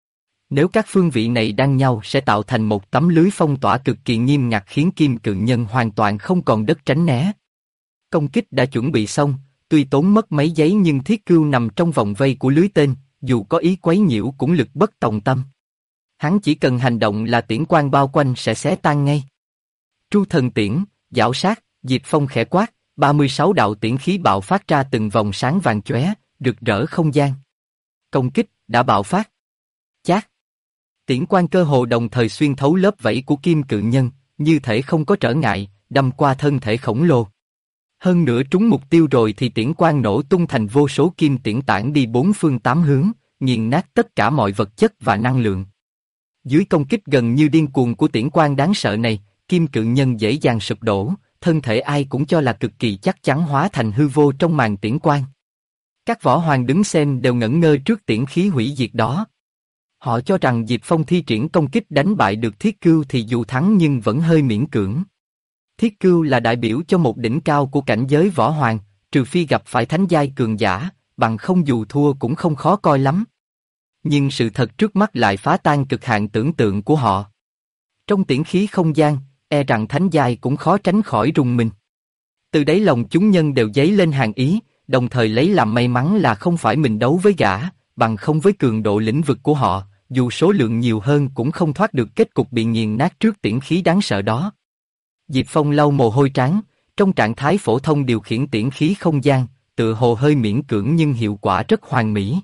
Nếu các phương vị này đan nhau sẽ tạo thành một tấm lưới phong tỏa cực kỳ nghiêm ngặt khiến kim cự nhân hoàn toàn không còn đất tránh né. Công kích đã chuẩn bị xong, tuy tốn mất mấy giây nhưng Thiết Cưu nằm trong vòng vây của lưới tên, dù có ý quấy nhiễu cũng lực bất tòng tâm. Hắn chỉ cần hành động là tiễn quang bao quanh sẽ xé tan ngay. Tru Thần Tiễn, giảo sát, Diệp Phong khẽ quát, 36 đạo tiễn khí bạo phát ra từng vòng sáng vàng chóe, rực rỡ không gian. Công kích đã bạo phát. Chát. Tiễn quang cơ hồ đồng thời xuyên thấu lớp vảy của kim cự nhân, như thể không có trở ngại, đâm qua thân thể khổng lồ. Hơn nữa trúng mục tiêu rồi thì tiễn quang nổ tung thành vô số kim tiễn tản đi 4 phương 8 hướng, nghiền nát tất cả mọi vật chất và năng lượng. Dưới công kích gần như điên cuồng của tiễn quang đáng sợ này, kim cự nhân dễ dàng sụp đổ, thân thể ai cũng cho là cực kỳ chắc chắn hóa thành hư vô trong màn tiễn quang. Các võ hoàng đứng xem đều ngẩn ngơ trước tiễn khí hủy diệt đó. Họ cho rằng Diệp Phong thi triển công kích đánh bại được Thiết Cưu thì dù thắng nhưng vẫn hơi miễn cưỡng. Thiết Cưu là đại biểu cho một đỉnh cao của cảnh giới võ hoàng, trừ phi gặp phải thánh giai cường giả, bằng không dù thua cũng không khó coi lắm. Nhưng sự thật trước mắt lại phá tan cực hạn tưởng tượng của họ. Trong tiễn khí không gian, e rằng thánh giai cũng khó tránh khỏi rùng mình. Từ đáy lòng chúng nhân đều dấy lên hàng ý, đồng thời lấy làm may mắn là không phải mình đấu với gã, bằng không với cường độ lĩnh vực của họ, dù số lượng nhiều hơn cũng không thoát được kết cục bị nghiền nát trước tiễn khí đáng sợ đó. Diệp Phong lau mồ hôi trán, trong trạng thái phổ thông điều khiển tiễn khí không gian, tựa hồ hơi miễn cưỡng nhưng hiệu quả rất hoàn mỹ.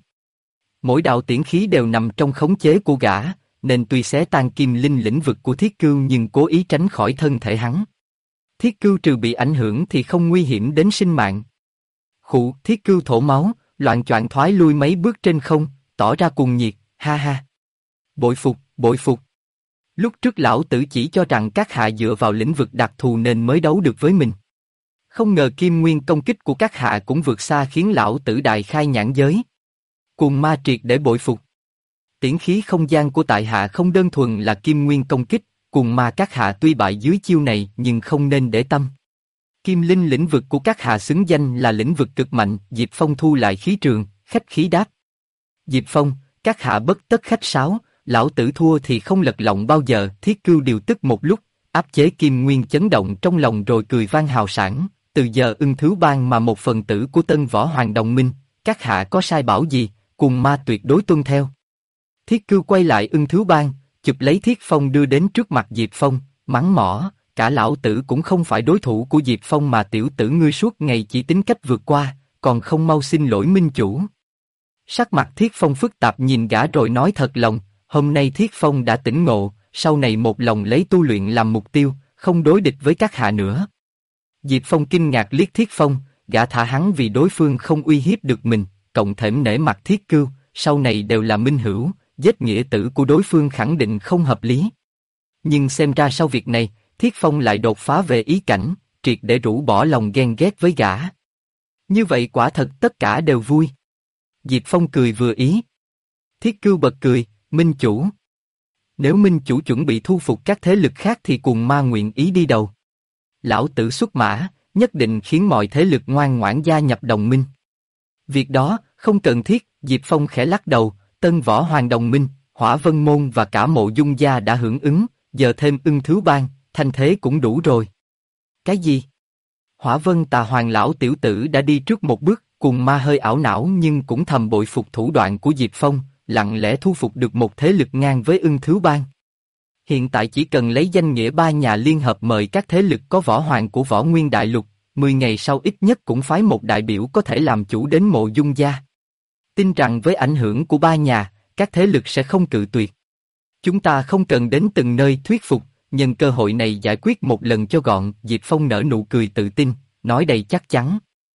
Mỗi đạo tiễn khí đều nằm trong khống chế của gã, nên tuy xé tan kim linh lĩnh vực của Thiết Cưu nhưng cố ý tránh khỏi thân thể hắn. Thiết Cưu trừ bị ảnh hưởng thì không nguy hiểm đến sinh mạng. Khụ, Thiết Cưu thổ máu, loạng choạng thoái lui mấy bước trên không, tỏ ra cuồng nhiệt, ha ha. Bội phục, bội phục. Lúc trước lão tử chỉ cho rằng các hạ dựa vào lĩnh vực đặc thù nên mới đấu được với mình. Không ngờ kim nguyên công kích của các hạ cũng vượt xa khiến lão tử đại khai nhãn giới. Cuồng ma triệt để bội phục. Tiễn khí không gian của tại hạ không đơn thuần là kim nguyên công kích, cuồng ma các hạ tuy bại dưới chiêu này nhưng không nên để tâm. Kim linh lĩnh vực của các hạ xứng danh là lĩnh vực cực mạnh. Diệp Phong thu lại khí trường, khách khí đáp. Diệp Phong, các hạ bất tất khách sáo, lão tử thua thì không lật lọng bao giờ. Thiết Cưu điều tức một lúc, áp chế kim nguyên chấn động trong lòng rồi cười vang hào sảng. Từ giờ Ưng Thứ Bang mà một phần tử của Tân Võ Hoàng đồng minh, các hạ có sai bảo gì, cùng ma tuyệt đối tuân theo. Thiết Cưu quay lại Ưng Thứ Bang, chụp lấy Thiết Phong đưa đến trước mặt Diệp Phong, mắng mỏ, cả lão tử cũng không phải đối thủ của Diệp Phong mà tiểu tử ngươi suốt ngày chỉ tính cách vượt qua, còn không mau xin lỗi minh chủ. Sắc mặt Thiết Phong phức tạp nhìn gã rồi nói thật lòng, Hôm nay Thiết Phong đã tỉnh ngộ, sau này một lòng lấy tu luyện làm mục tiêu, không đối địch với các hạ nữa. Diệp Phong kinh ngạc liếc Thiết Phong, gã thả hắn vì đối phương không uy hiếp được mình, cộng thêm nể mặt Thiết Cưu, sau này đều là minh hữu, giết nghĩa tử của đối phương khẳng định không hợp lý. Nhưng xem ra sau việc này, Thiết Phong lại đột phá về ý cảnh, triệt để rũ bỏ lòng ghen ghét với gã. Như vậy quả thật tất cả đều vui. Diệp Phong cười vừa ý. Thiết Cưu bật cười, Minh chủ. Nếu Minh chủ chuẩn bị thu phục các thế lực khác thì cùng ma nguyện ý đi đầu. Lão tử xuất mã, nhất định khiến mọi thế lực ngoan ngoãn gia nhập đồng minh. Việc đó, không cần thiết, Diệp Phong khẽ lắc đầu, Tân Võ Hoàng đồng minh, Hỏa Vân Môn và cả Mộ Dung gia đã hưởng ứng, giờ thêm Ưng Thứ Bang, thanh thế cũng đủ rồi. Cái gì? Hỏa Vân Tà Hoàng lão tiểu tử đã đi trước một bước, cùng ma hơi ảo não nhưng cũng thầm bội phục thủ đoạn của Diệp Phong, lặng lẽ thu phục được một thế lực ngang với Ưng Thứ Bang. Hiện tại chỉ cần lấy danh nghĩa ba nhà liên hợp mời các thế lực có võ hoàng của Võ Nguyên Đại Lục, 10 ngày sau ít nhất cũng phái một đại biểu có thể làm chủ đến Mộ Dung gia. Tin rằng với ảnh hưởng của ba nhà, các thế lực sẽ không cự tuyệt. Chúng ta không cần đến từng nơi thuyết phục, nhân cơ hội này giải quyết một lần cho gọn. Diệp Phong nở nụ cười tự tin, nói đầy chắc chắn.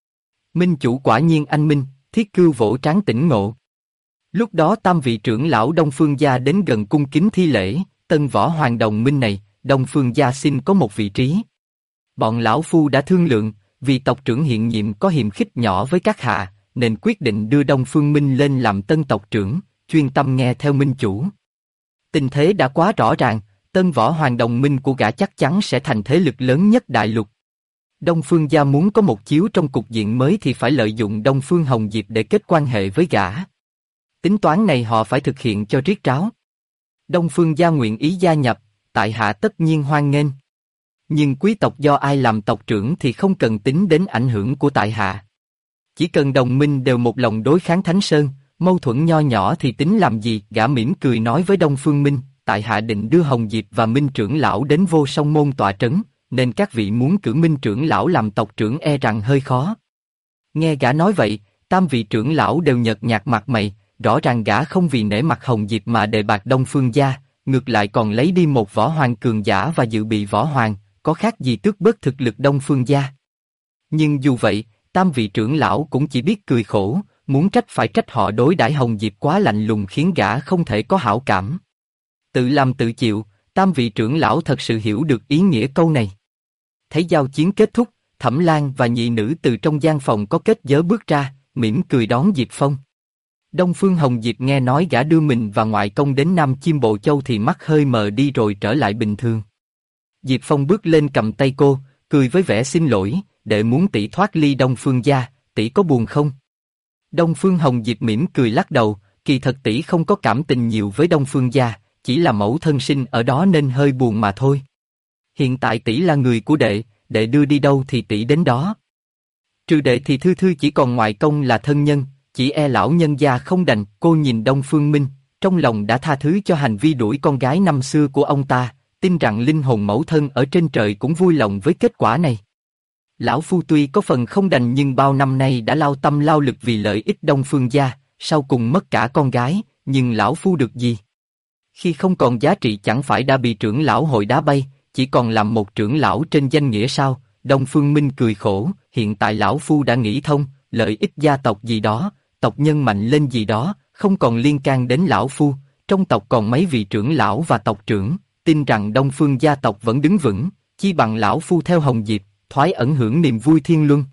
Minh chủ quả nhiên anh minh, Thiết Cưu vỗ trán tỉnh ngộ. Lúc đó tam vị trưởng lão Đông Phương gia đến gần cung kính thi lễ, Tân Võ Hoàng đồng minh này, Đông Phương gia xin có một vị trí. Bọn lão phu đã thương lượng, vì tộc trưởng hiện nhiệm có hiềm khích nhỏ với các hạ, nên quyết định đưa Đông Phương Minh lên làm tân tộc trưởng, chuyên tâm nghe theo minh chủ. Tình thế đã quá rõ ràng, Tân Võ Hoàng đồng minh của gã chắc chắn sẽ thành thế lực lớn nhất đại lục. Đông Phương gia muốn có một chiếu trong cục diện mới thì phải lợi dụng Đông Phương Hồng Diệp để kết quan hệ với gã. Tính toán này họ phải thực hiện cho riết ráo. Đông Phương gia nguyện ý gia nhập, tại hạ tất nhiên hoan nghênh. Nhưng quý tộc do ai làm tộc trưởng thì không cần tính đến ảnh hưởng của tại hạ. Chỉ cần đồng minh đều một lòng đối kháng Thánh Sơn, mâu thuẫn nho nhỏ thì tính làm gì? Gã mỉm cười nói với Đông Phương Minh, tại hạ định đưa Hồng Diệp và Minh trưởng lão đến Vô Song Môn tọa trấn, nên các vị muốn cử Minh trưởng lão làm tộc trưởng e rằng hơi khó. Nghe gã nói vậy, tam vị trưởng lão đều nhợt nhạt mặt mày, rõ ràng gã không vì nể mặt Hồng Diệp mà đề bạt Đông Phương gia, ngược lại còn lấy đi một võ hoàng cường giả và dự bị võ hoàng, có khác gì tước bớt thực lực Đông Phương gia. Nhưng dù vậy, tam vị trưởng lão cũng chỉ biết cười khổ, muốn trách phải trách họ đối đãi Hồng Diệp quá lạnh lùng khiến gã không thể có hảo cảm. Tự làm tự chịu, tam vị trưởng lão thật sự hiểu được ý nghĩa câu này. Thấy giao chiến kết thúc, Thẩm Lan và nhị nữ từ trong gian phòng có kết giới bước ra, mỉm cười đón Diệp Phong. Đông Phương Hồng Diệp nghe nói gã đưa mình và ngoại công đến Nam Chiêm Bộ Châu thì mắt hơi mờ đi rồi trở lại bình thường. Diệp Phong bước lên cầm tay cô, cười với vẻ xin lỗi, để muốn tỷ thoát ly Đông Phương gia, tỷ có buồn không? Đông Phương Hồng Diệp mỉm cười lắc đầu, kỳ thật tỷ không có cảm tình nhiều với Đông Phương gia, chỉ là mẫu thân sinh ở đó nên hơi buồn mà thôi. Hiện tại tỷ là người của đệ, đệ đưa đi đâu thì tỷ đến đó. Trừ đệ thì Thư Thư chỉ còn ngoại công là thân nhân, chỉ e lão nhân gia không đành. Cô nhìn Đông Phương Minh, trong lòng đã tha thứ cho hành vi đuổi con gái năm xưa của ông ta, tin rằng linh hồn mẫu thân ở trên trời cũng vui lòng với kết quả này. Lão phu tuy có phần không đành nhưng bao năm nay đã lao tâm lao lực vì lợi ích Đông Phương gia, sau cùng mất cả con gái, nhưng lão phu được gì? Khi không còn giá trị chẳng phải đã bị trưởng lão hội đá bay, chỉ còn làm một trưởng lão trên danh nghĩa sao? Đông Phương Minh cười khổ, hiện tại lão phu đã nghĩ thông, lợi ích gia tộc gì đó, tộc nhân mạnh lên gì đó, không còn liên can đến lão phu, trong tộc còn mấy vị trưởng lão và tộc trưởng, tin rằng Đông Phương gia tộc vẫn đứng vững, chi bằng lão phu theo Hồng Diệp, thoái ẩn hưởng niềm vui thiên luân.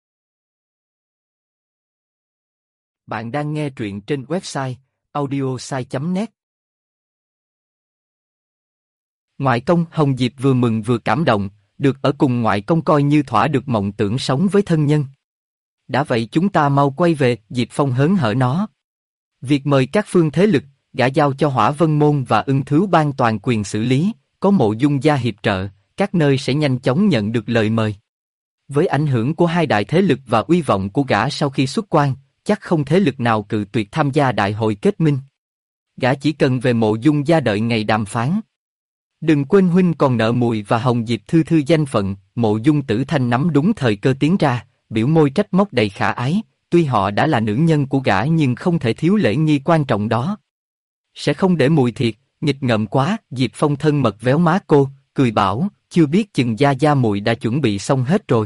Bạn đang nghe truyện trên website audiosai.net. Ngoại công Hồng Diệp vừa mừng vừa cảm động, được ở cùng ngoại công coi như thỏa được mộng tưởng sống với thân nhân. Đã vậy chúng ta mau quay về. Diệp Phong hớn hở nó. Việc mời các phương thế lực, gã giao cho Hỏa Vân Môn và Ưng Thứ Bang toàn quyền xử lý, có Mộ Dung gia hiệp trợ, các nơi sẽ nhanh chóng nhận được lời mời. Với ảnh hưởng của hai đại thế lực và uy vọng của gã sau khi xuất quan, chắc không thế lực nào cự tuyệt tham gia đại hội kết minh. Gã chỉ cần về Mộ Dung gia đợi ngày đàm phán. Đừng quên huynh còn nợ Mùi và Hồng Diệp Thư Thư danh phận. Mộ Dung Tử Thanh nắm đúng thời cơ tiến ra, biểu môi trách móc đầy khả ái, tuy họ đã là nữ nhân của gã nhưng không thể thiếu lễ nghi quan trọng đó. Sẽ không để mùi thiệt, nghịch ngợm quá. Diệp Phong thân mật véo má cô, cười bảo, chưa biết chừng gia gia muội đã chuẩn bị xong hết rồi.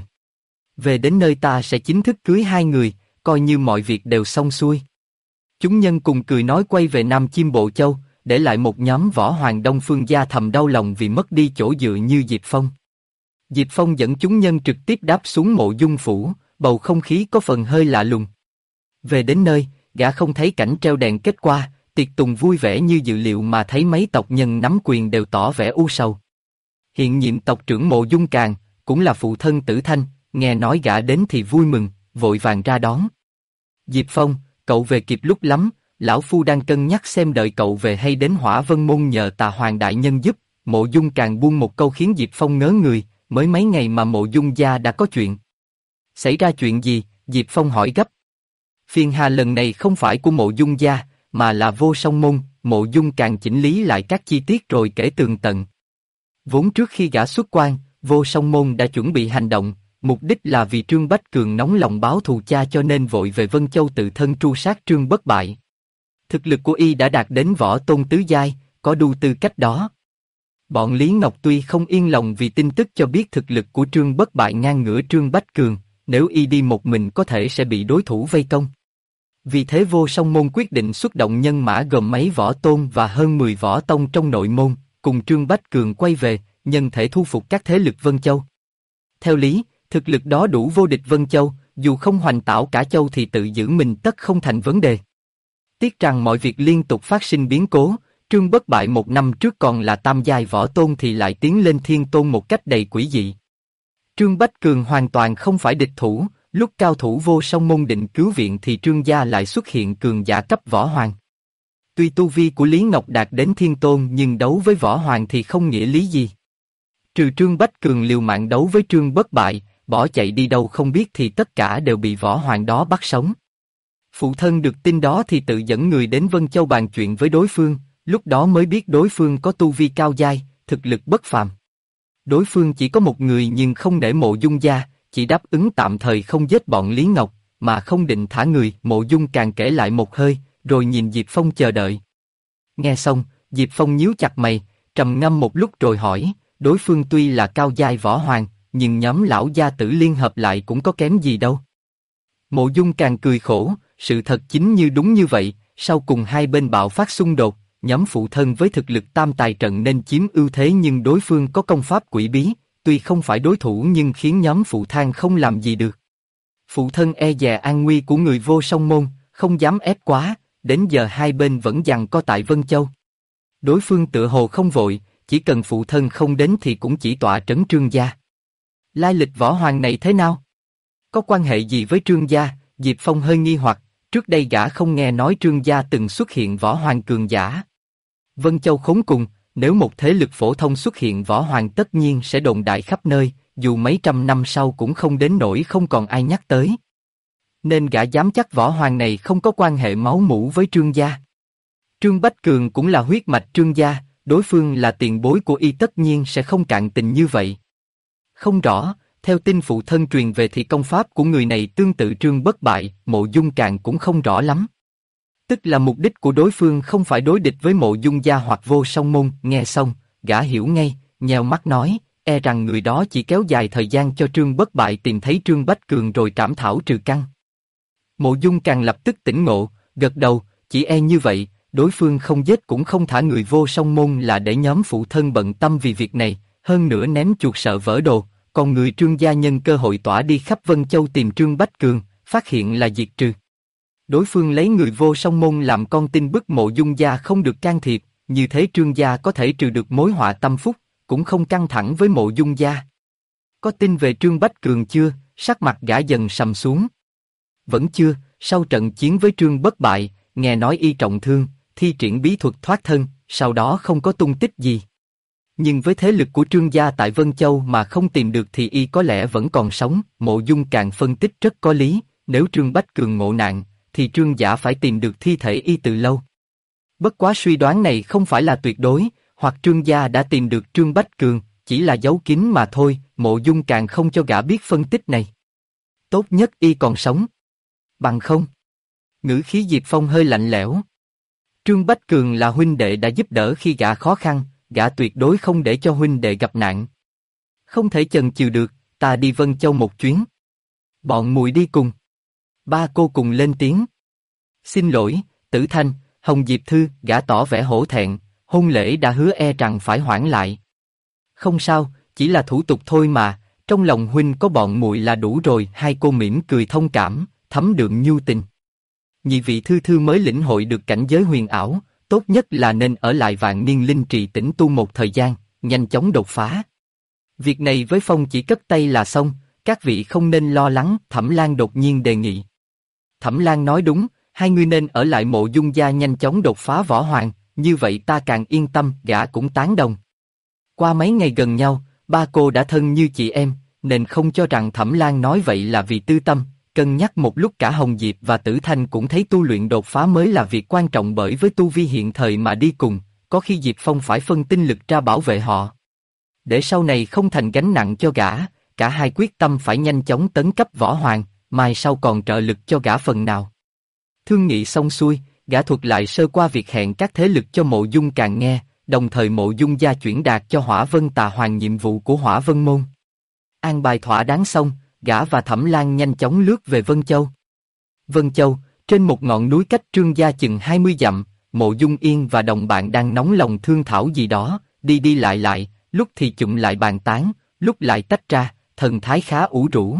Về đến nơi ta sẽ chính thức cưới hai người, coi như mọi việc đều xong xuôi. Chúng nhân cùng cười nói quay về Nam Chiêm Bộ Châu, để lại một nhóm võ hoàng Đông Phương gia thầm đau lòng vì mất đi chỗ dựa như Diệp Phong. Diệp Phong dẫn chúng nhân trực tiếp đáp xuống Mộ Dung phủ, bầu không khí có phần hơi lạ lùng. Về đến nơi, gã không thấy cảnh treo đèn kết qua, tiệc tùng vui vẻ như dự liệu mà thấy mấy tộc nhân nắm quyền đều tỏ vẻ u sầu. Hiện nhiệm tộc trưởng Mộ Dung Càn, cũng là phụ thân Tử Thanh, nghe nói gã đến thì vui mừng, vội vàng ra đón. Diệp Phong, cậu về kịp lúc lắm, lão phu đang cân nhắc xem đợi cậu về hay đến Hỏa Vân Môn nhờ Tà Hoàng đại nhân giúp. Mộ Dung Càn buông một câu khiến Diệp Phong ngớ người, mới mấy ngày mà Mộ Dung gia đã có chuyện. Xảy ra chuyện gì? Diệp Phong hỏi gấp. Phiên hà lần này không phải của Mộ Dung gia, mà là Vô Song Môn. Mộ Dung Càn chỉnh lý lại các chi tiết rồi kể tường tận. Vốn trước khi gã xuất quan, Vô Song Môn đã chuẩn bị hành động, mục đích là vì Trương Bách Cường nóng lòng báo thù cha cho nên vội về Vân Châu tự thân tru sát Trương Bất Bại. Thực lực của y đã đạt đến võ tôn tứ giai, có đủ tư cách đó. Bọn Lý Ngọc tuy không yên lòng vì tin tức cho biết thực lực của Trương Bất Bại ngang ngửa Trương Bách Cường, nếu y đi một mình có thể sẽ bị đối thủ vây công. Vì thế Vô Song Môn quyết định xuất động nhân mã gồm mấy võ tôn và hơn 10 võ tông trong nội môn, cùng Trương Bách Cường quay về, nhân thể thu phục các thế lực Vân Châu. Theo lý, thực lực đó đủ vô địch Vân Châu, dù không hoành tảo cả châu thì tự giữ mình tất không thành vấn đề. Tiếc rằng mọi việc liên tục phát sinh biến cố, Trương Bất Bại một năm trước còn là tam giai võ tôn thì lại tiến lên thiên tôn một cách đầy quỷ dị. Trương Bách Cường hoàn toàn không phải địch thủ, lúc cao thủ Vô Song Môn định cứu viện thì Trương gia lại xuất hiện cường giả cấp võ hoàng. Tuy tu vi của Lý Ngọc đạt đến thiên tôn nhưng đấu với võ hoàng thì không nghĩa lý gì. Trừ Trương Bách Cường liều mạng đấu với Trương Bất Bại, bỏ chạy đi đâu không biết thì tất cả đều bị võ hoàng đó bắt sống. Phụ thân được tin đó thì tự dẫn người đến Vân Châu bàn chuyện với đối phương, lúc đó mới biết đối phương có tu vi cao giai, thực lực bất phàm. Đối phương chỉ có một người nhưng không để Mộ Dung gia, chỉ đáp ứng tạm thời không giết bọn Lý Ngọc, mà không định thả người. Mộ Dung càng kể lại một hơi, rồi nhìn Diệp Phong chờ đợi. Nghe xong, Diệp Phong nhíu chặt mày, trầm ngâm một lúc rồi hỏi, đối phương tuy là cao giai võ hoàng, nhưng nhóm lão gia tử liên hợp lại cũng có kém gì đâu. Mộ Dung càng cười khổ, sự thật chính như đúng như vậy, sau cùng hai bên bạo phát xung đột, nhóm phụ thân với thực lực tam tài trận nên chiếm ưu thế nhưng đối phương có công pháp quỷ bí, tuy không phải đối thủ nhưng khiến nhóm phụ thân không làm gì được. Phụ thân e dè an nguy của người Vô Song Môn, không dám ép quá, đến giờ hai bên vẫn giằng co tại Vân Châu. Đối phương tựa hồ không vội, chỉ cần phụ thân không đến thì cũng chỉ tọa trấn Trương gia. Lai lịch võ hoàng này thế nào? Có quan hệ gì với Trương gia? Diệp Phong hơi nghi hoặc, trước đây gã không nghe nói Trương gia từng xuất hiện võ hoàng cường giả. Vân Châu khốn cùng, nếu một thế lực phổ thông xuất hiện võ hoàng tất nhiên sẽ đồn đại khắp nơi, dù mấy trăm năm sau cũng không đến nỗi không còn ai nhắc tới. Nên gã dám chắc võ hoàng này không có quan hệ máu mủ với Trương gia. Trương Bách Cường cũng là huyết mạch Trương gia, đối phương là tiền bối của y tất nhiên sẽ không cạn tình như vậy. Không rõ, theo tin phụ thân truyền về thì công pháp của người này tương tự Trương Bất Bại, Mộ Dung Càn cũng không rõ lắm. Tức là mục đích của đối phương không phải đối địch với Mộ Dung gia hoặc Vô Song Môn. Nghe xong, gã hiểu ngay, nheo mắt nói, e rằng người đó chỉ kéo dài thời gian cho Trương Bất Bại tìm thấy Trương Bách Cường rồi trảm thảo trừ căn. Mộ Dung càng lập tức tỉnh ngộ, gật đầu, chỉ e như vậy, đối phương không giết cũng không thả người Vô Song Môn là để nhóm phụ thân bận tâm vì việc này, hơn nữa ném chuột sợ vỡ đồ, còn người Trương gia nhân cơ hội tỏa đi khắp Vân Châu tìm Trương Bách Cường, phát hiện là diệt trừ. Đối phương lấy người Vô Song Môn làm con tin bức Mộ Dung gia không được can thiệp, như thế Trương gia có thể trừ được mối họa tâm phúc, cũng không căng thẳng với Mộ Dung gia. Có tin về Trương Bách Cường chưa? Sắc mặt gã dần sầm xuống. Vẫn chưa, sau trận chiến với Trương Bất Bại, nghe nói y trọng thương, thi triển bí thuật thoát thân, sau đó không có tung tích gì. Nhưng với thế lực của Trương gia tại Vân Châu mà không tìm được thì y có lẽ vẫn còn sống. Mộ Dung càng phân tích rất có lý, nếu Trương Bách Cường ngộ nạn, thì Trương gia phải tìm được thi thể y từ lâu. Bất quá suy đoán này không phải là tuyệt đối, hoặc Trương gia đã tìm được Trương Bách Cường, chỉ là giấu kín mà thôi. Mộ Dung càng không cho gã biết phân tích này. Tốt nhất y còn sống. Bằng không. Ngữ khí Diệp Phong hơi lạnh lẽo. Trương Bách Cường là huynh đệ đã giúp đỡ khi gã khó khăn, gã tuyệt đối không để cho huynh đệ gặp nạn. Không thể chần chừ được, ta đi Vân Châu một chuyến. Bọn muội đi cùng. Ba cô cùng lên tiếng. Xin lỗi, Tử Thanh, Hồng Diệp Thư, gã tỏ vẻ hổ thẹn, hôn lễ đã hứa e rằng phải hoãn lại. Không sao, chỉ là thủ tục thôi mà, trong lòng huynh có bọn muội là đủ rồi. Hai cô mỉm cười thông cảm, thấm đượm nhu tình. Nhị vị Thư Thư mới lĩnh hội được cảnh giới huyền ảo, tốt nhất là nên ở lại Vạn Niên Linh Trì tĩnh tu một thời gian, nhanh chóng đột phá. Việc này với Phong chỉ cất tay là xong, các vị không nên lo lắng. Thẩm Lan đột nhiên đề nghị. Thẩm Lan nói đúng, hai người nên ở lại Mộ Dung gia nhanh chóng đột phá võ hoàng, như vậy ta càng yên tâm. Gã cũng tán đồng. Qua mấy ngày gần nhau, ba cô đã thân như chị em, nên không cho rằng Thẩm Lan nói vậy là vì tư tâm. Cân nhắc một lúc, cả Hồng Diệp và Tử Thanh cũng thấy tu luyện đột phá mới là việc quan trọng, bởi với tu vi hiện thời mà đi cùng, có khi Diệp Phong phải phân tinh lực ra bảo vệ họ. Để sau này không thành gánh nặng cho gã, cả hai quyết tâm phải nhanh chóng tấn cấp võ hoàng, mai sau còn trợ lực cho gã phần nào. Thương nghị xong xuôi, gã thuật lại sơ qua việc hẹn các thế lực cho Mộ Dung Càng nghe, đồng thời Mộ Dung gia chuyển đạt cho Hỏa Vân Tà Hoàng nhiệm vụ của Hỏa Vân Môn. An bài thỏa đáng xong, gã và Thẩm Lan nhanh chóng lướt về Vân Châu. Vân Châu, trên một ngọn núi cách Trương gia chừng 20 dặm, Mộ Dung Yên và đồng bạn đang nóng lòng thương thảo gì đó, đi đi lại lại, lúc thì chụm lại bàn tán, lúc lại tách ra, thần thái khá ủ rũ.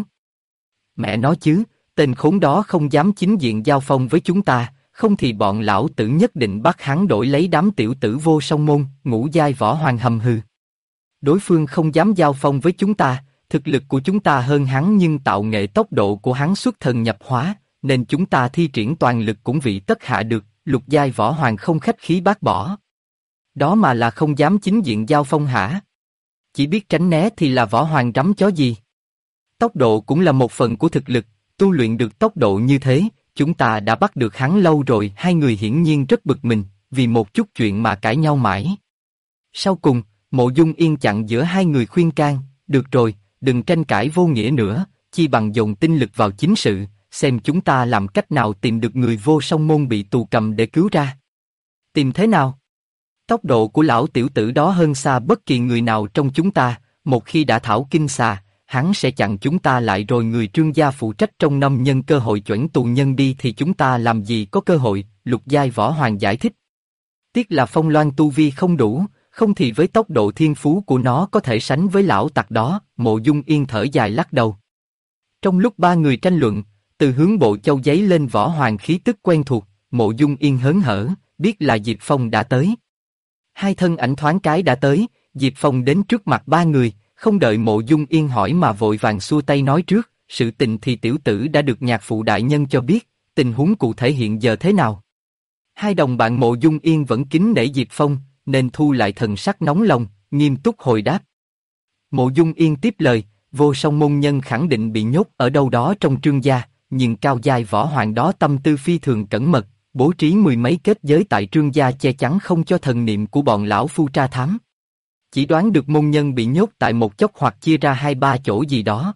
Mẹ nói chứ, tên khốn đó không dám chính diện giao phong với chúng ta, không thì bọn lão tử nhất định bắt hắn đổi lấy đám tiểu tử vô song môn, ngũ giai võ hoàng hầm hừ. Đối phương không dám giao phong với chúng ta, thực lực của chúng ta hơn hắn, nhưng tạo nghệ tốc độ của hắn xuất thần nhập hóa, nên chúng ta thi triển toàn lực cũng vị tất hạ được. Lục giai võ hoàng không khách khí bác bỏ. Đó mà là không dám chính diện giao phong hả? Chỉ biết tránh né thì là võ hoàng rắm chó gì? Tốc độ cũng là một phần của thực lực, tu luyện được tốc độ như thế, chúng ta đã bắt được hắn lâu rồi. Hai người hiển nhiên rất bực mình, vì một chút chuyện mà cãi nhau mãi. Sau cùng, Mộ Dung Yên chặn giữa hai người khuyên can, được rồi, đừng tranh cãi vô nghĩa nữa, chi bằng dồn tinh lực vào chính sự, xem chúng ta làm cách nào tìm được người vô song môn bị tù cầm để cứu ra. Tìm thế nào? Tốc độ của lão tiểu tử đó hơn xa bất kỳ người nào trong chúng ta, một khi đã thảo kinh xà, hắn sẽ chặn chúng ta lại rồi người Trương gia phụ trách trong năm nhân cơ hội chuẩn tù nhân đi thì chúng ta làm gì có cơ hội. Lục giai võ hoàng giải thích. Tiếc là Phong Loan tu vi không đủ, không thì với tốc độ thiên phú của nó có thể sánh với lão tặc đó. Mộ Dung Yên thở dài lắc đầu. Trong lúc ba người tranh luận, từ hướng Bộ Châu giấy lên võ hoàng khí tức quen thuộc. Mộ Dung Yên hớn hở, biết là Diệp Phong đã tới. Hai thân ảnh thoáng cái đã tới, Diệp Phong đến trước mặt ba người, không đợi Mộ Dung Yên hỏi mà vội vàng xua tay nói trước, sự tình thì tiểu tử đã được nhạc phụ đại nhân cho biết, tình huống cụ thể hiện giờ thế nào. Hai đồng bạn Mộ Dung Yên vẫn kính nể Diệp Phong, nên thu lại thần sắc nóng lòng, nghiêm túc hồi đáp. Mộ Dung Yên tiếp lời, vô song môn nhân khẳng định bị nhốt ở đâu đó trong Trương gia, nhưng cao giai võ hoàng đó tâm tư phi thường cẩn mật, bố trí mười mấy kết giới tại Trương gia che chắn không cho thần niệm của bọn lão phu tra thám. Chỉ đoán được môn nhân bị nhốt tại một chốc hoặc chia ra 2-3 chỗ gì đó.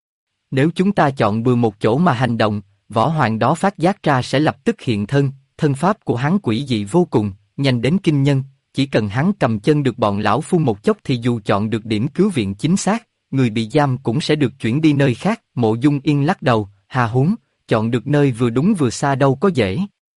Nếu chúng ta chọn bừa một chỗ mà hành động, võ hoàng đó phát giác ra sẽ lập tức hiện thân, thân pháp của hắn quỷ dị vô cùng, nhanh đến kinh nhân, chỉ cần hắn cầm chân được bọn lão phu một chốc thì dù chọn được điểm cứu viện chính xác, người bị giam cũng sẽ được chuyển đi nơi khác. Mộ Dung Yên lắc đầu, hà huống, chọn được nơi vừa đúng vừa xa đâu có dễ.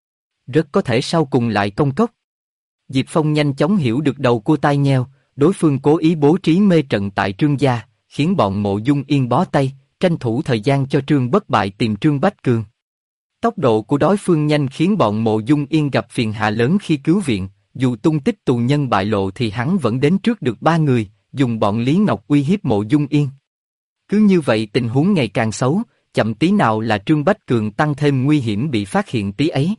Rất có thể sau cùng lại công cốc. Diệp Phong nhanh chóng hiểu được đầu cua tai nheo, đối phương cố ý bố trí mê trận tại Trương gia, khiến bọn Mộ Dung Yên bó tay, tranh thủ thời gian cho Trương Bất Bại tìm Trương Bách Cường. Tốc độ của đối phương nhanh khiến bọn Mộ Dung Yên gặp phiền hà lớn khi cứu viện, dù tung tích tù nhân bại lộ thì hắn vẫn đến trước được ba người, dùng bọn Lý Ngọc uy hiếp Mộ Dung Yên. Cứ như vậy tình huống ngày càng xấu, chậm tí nào là Trương Bách Cường tăng thêm nguy hiểm bị phát hiện tí ấy.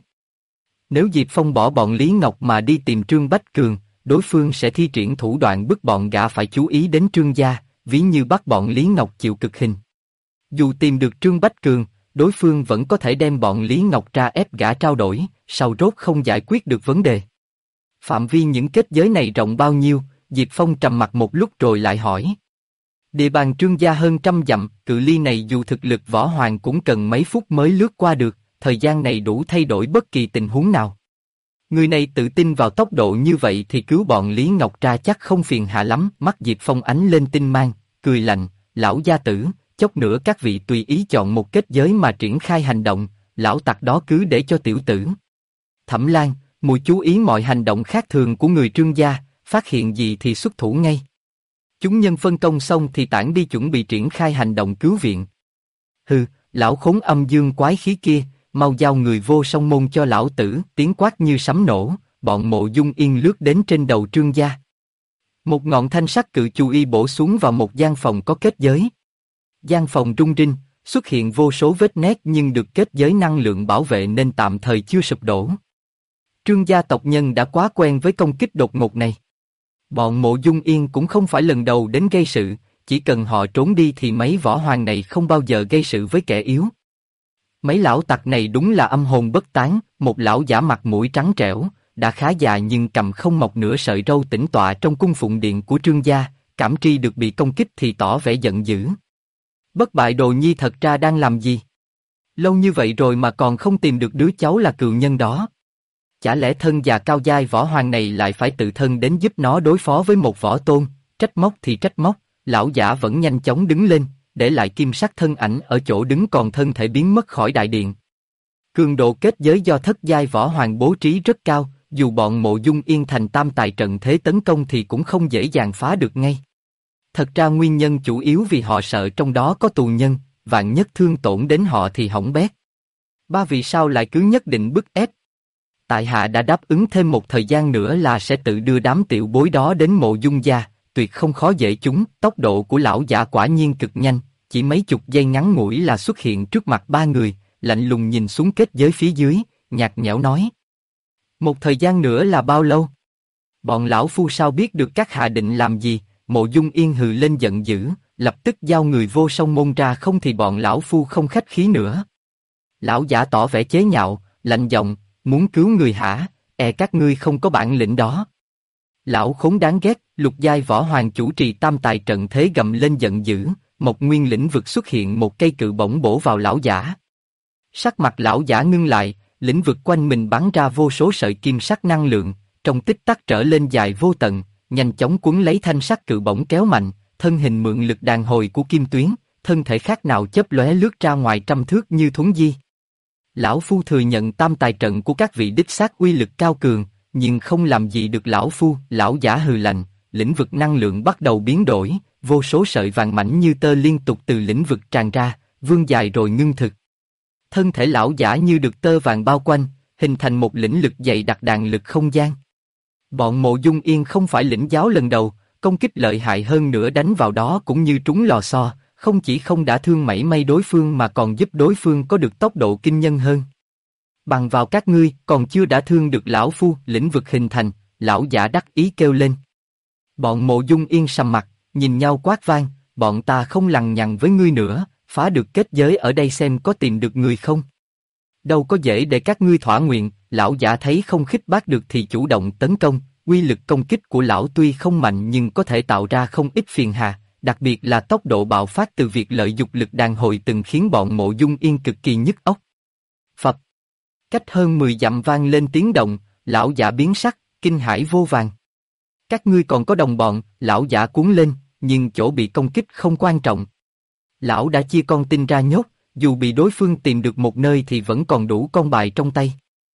Nếu Diệp Phong bỏ bọn Lý Ngọc mà đi tìm Trương Bách Cường, đối phương sẽ thi triển thủ đoạn bức bọn gã phải chú ý đến Trương gia, ví như bắt bọn Lý Ngọc chịu cực hình. Dù tìm được Trương Bách Cường, đối phương vẫn có thể đem bọn Lý Ngọc ra ép gã trao đổi, sau rốt không giải quyết được vấn đề. Phạm vi những kết giới này rộng bao nhiêu? Diệp Phong trầm mặc một lúc rồi lại hỏi. Địa bàn Trương gia hơn 100 dặm, cự ly này dù thực lực võ hoàng cũng cần mấy phút mới lướt qua được, thời gian này đủ thay đổi bất kỳ tình huống nào. Người này tự tin vào tốc độ như vậy thì cứu bọn Lý Ngọc Tra chắc không phiền hà lắm. Mắt Diệp Phong ánh lên tinh mang, cười lạnh, lão gia tử, chốc nữa các vị tùy ý chọn một kết giới mà triển khai hành động, lão tặc đó cứ để cho tiểu tử. Thẩm Lan, mùi chú ý mọi hành động khác thường của người Trương gia, phát hiện gì thì xuất thủ ngay. Chúng nhân phân công xong thì tản đi chuẩn bị triển khai hành động cứu viện. Hừ, lão khốn âm dương quái khí kia, mau giao người vô song môn cho lão tử. Tiếng quát như sấm nổ, bọn Mộ Dung Yên lướt đến trên đầu Trương gia. Một ngọn thanh sắc cự chu y bổ xuống vào một gian phòng có kết giới. Gian phòng rung rinh, xuất hiện vô số vết nét nhưng được kết giới năng lượng bảo vệ nên tạm thời chưa sụp đổ. Trương gia tộc nhân đã quá quen với công kích đột ngột này. Bọn Mộ Dung Yên cũng không phải lần đầu đến gây sự, chỉ cần họ trốn đi thì mấy võ hoàng này không bao giờ gây sự với kẻ yếu. Mấy lão tặc này đúng là âm hồn bất tán, một lão giả mặt mũi trắng trẻo, đã khá già nhưng cầm không mọc nửa sợi râu tĩnh tọa trong cung phụng điện của Trương gia, cảm tri được bị công kích thì tỏ vẻ giận dữ. Bất bại đồ nhi thật ra đang làm gì? Lâu như vậy rồi mà còn không tìm được đứa cháu là cừu nhân đó. Chả lẽ thân già cao giai võ hoàng này lại phải tự thân đến giúp nó đối phó với một võ tôn? Trách móc thì trách móc, lão giả vẫn nhanh chóng đứng lên, để lại kim sắc thân ảnh ở chỗ đứng còn thân thể biến mất khỏi đại điện. Cường độ kết giới do thất giai võ hoàng bố trí rất cao, dù bọn Mộ Dung Yên thành tam tài trận thế tấn công thì cũng không dễ dàng phá được ngay. Thật ra nguyên nhân chủ yếu vì họ sợ trong đó có tù nhân, vạn nhất thương tổn đến họ thì hỏng bét. Ba vì sao lại cứ nhất định bức ép? Tại hạ đã đáp ứng thêm một thời gian nữa là sẽ tự đưa đám tiểu bối đó đến Mộ Dung gia, tuyệt không khó dễ chúng. Tốc độ của lão giả quả nhiên cực nhanh, chỉ mấy chục giây ngắn ngủi là xuất hiện trước mặt ba người, lạnh lùng nhìn xuống kết giới phía dưới, nhạt nhẽo nói. Một thời gian nữa là bao lâu? Bọn lão phu sao biết được các hạ định làm gì? Mộ Dung Yên hừ lên giận dữ, lập tức giao người vô song môn ra, không thì bọn lão phu không khách khí nữa. Lão giả tỏ vẻ chế nhạo, lạnh giọng, muốn cứu người hả? Các ngươi không có bản lĩnh đó. Lão khốn đáng ghét. Lục giai võ hoàng chủ trì tam tài trận thế gầm lên giận dữ, một nguyên lĩnh vực xuất hiện, một cây cự bổng bổ vào lão giả. Sắc mặt lão giả ngưng lại, lĩnh vực quanh mình bắn ra vô số sợi kim sắc năng lượng, trong tích tắc trở lên dài vô tận, nhanh chóng cuốn lấy thanh sắc cự bổng kéo mạnh, thân hình mượn lực đàn hồi của kim tuyến, thân thể khác nào chớp lóe lướt ra ngoài trăm thước như thuấn di. Lão phu thừa nhận tam tài trận của các vị đích xác uy lực cao cường, nhưng không làm gì được lão phu. Lão giả hừ lạnh, lĩnh vực năng lượng bắt đầu biến đổi, vô số sợi vàng mảnh như tơ liên tục từ lĩnh vực tràn ra, vươn dài rồi ngưng thực. Thân thể lão giả như được tơ vàng bao quanh, hình thành một lĩnh lực dày đặc đàn lực không gian. Bọn Mộ Dung Yên không phải lĩnh giáo lần đầu, công kích lợi hại hơn nữa đánh vào đó cũng như trúng lò xo, không chỉ không đả thương mảy may đối phương mà còn giúp đối phương có được tốc độ kinh nhân hơn. Bằng vào các ngươi còn chưa đả thương được lão phu. Lĩnh vực hình thành, lão giả đắc ý kêu lên. Bọn Mộ Dung Yên sầm mặt, nhìn nhau quát vang, bọn ta không lằng nhằng với ngươi nữa, phá được kết giới ở đây xem có tìm được người không. Đâu có dễ để các ngươi thỏa nguyện. Lão giả thấy không khích bác được thì chủ động tấn công, uy lực công kích của lão tuy không mạnh nhưng có thể tạo ra không ít phiền hà, đặc biệt là tốc độ bạo phát từ việc lợi dụng lực đàn hồi từng khiến bọn Mộ Dung Yên cực kỳ nhức óc. Phập. Cách hơn 10 dặm vang lên tiếng động, lão giả biến sắc, kinh hãi vô vàng. Các ngươi còn có đồng bọn? Lão giả cuống lên, nhưng chỗ bị công kích không quan trọng. Lão đã chia con tin ra nhốt, dù bị đối phương tìm được một nơi thì vẫn còn đủ con bài trong tay.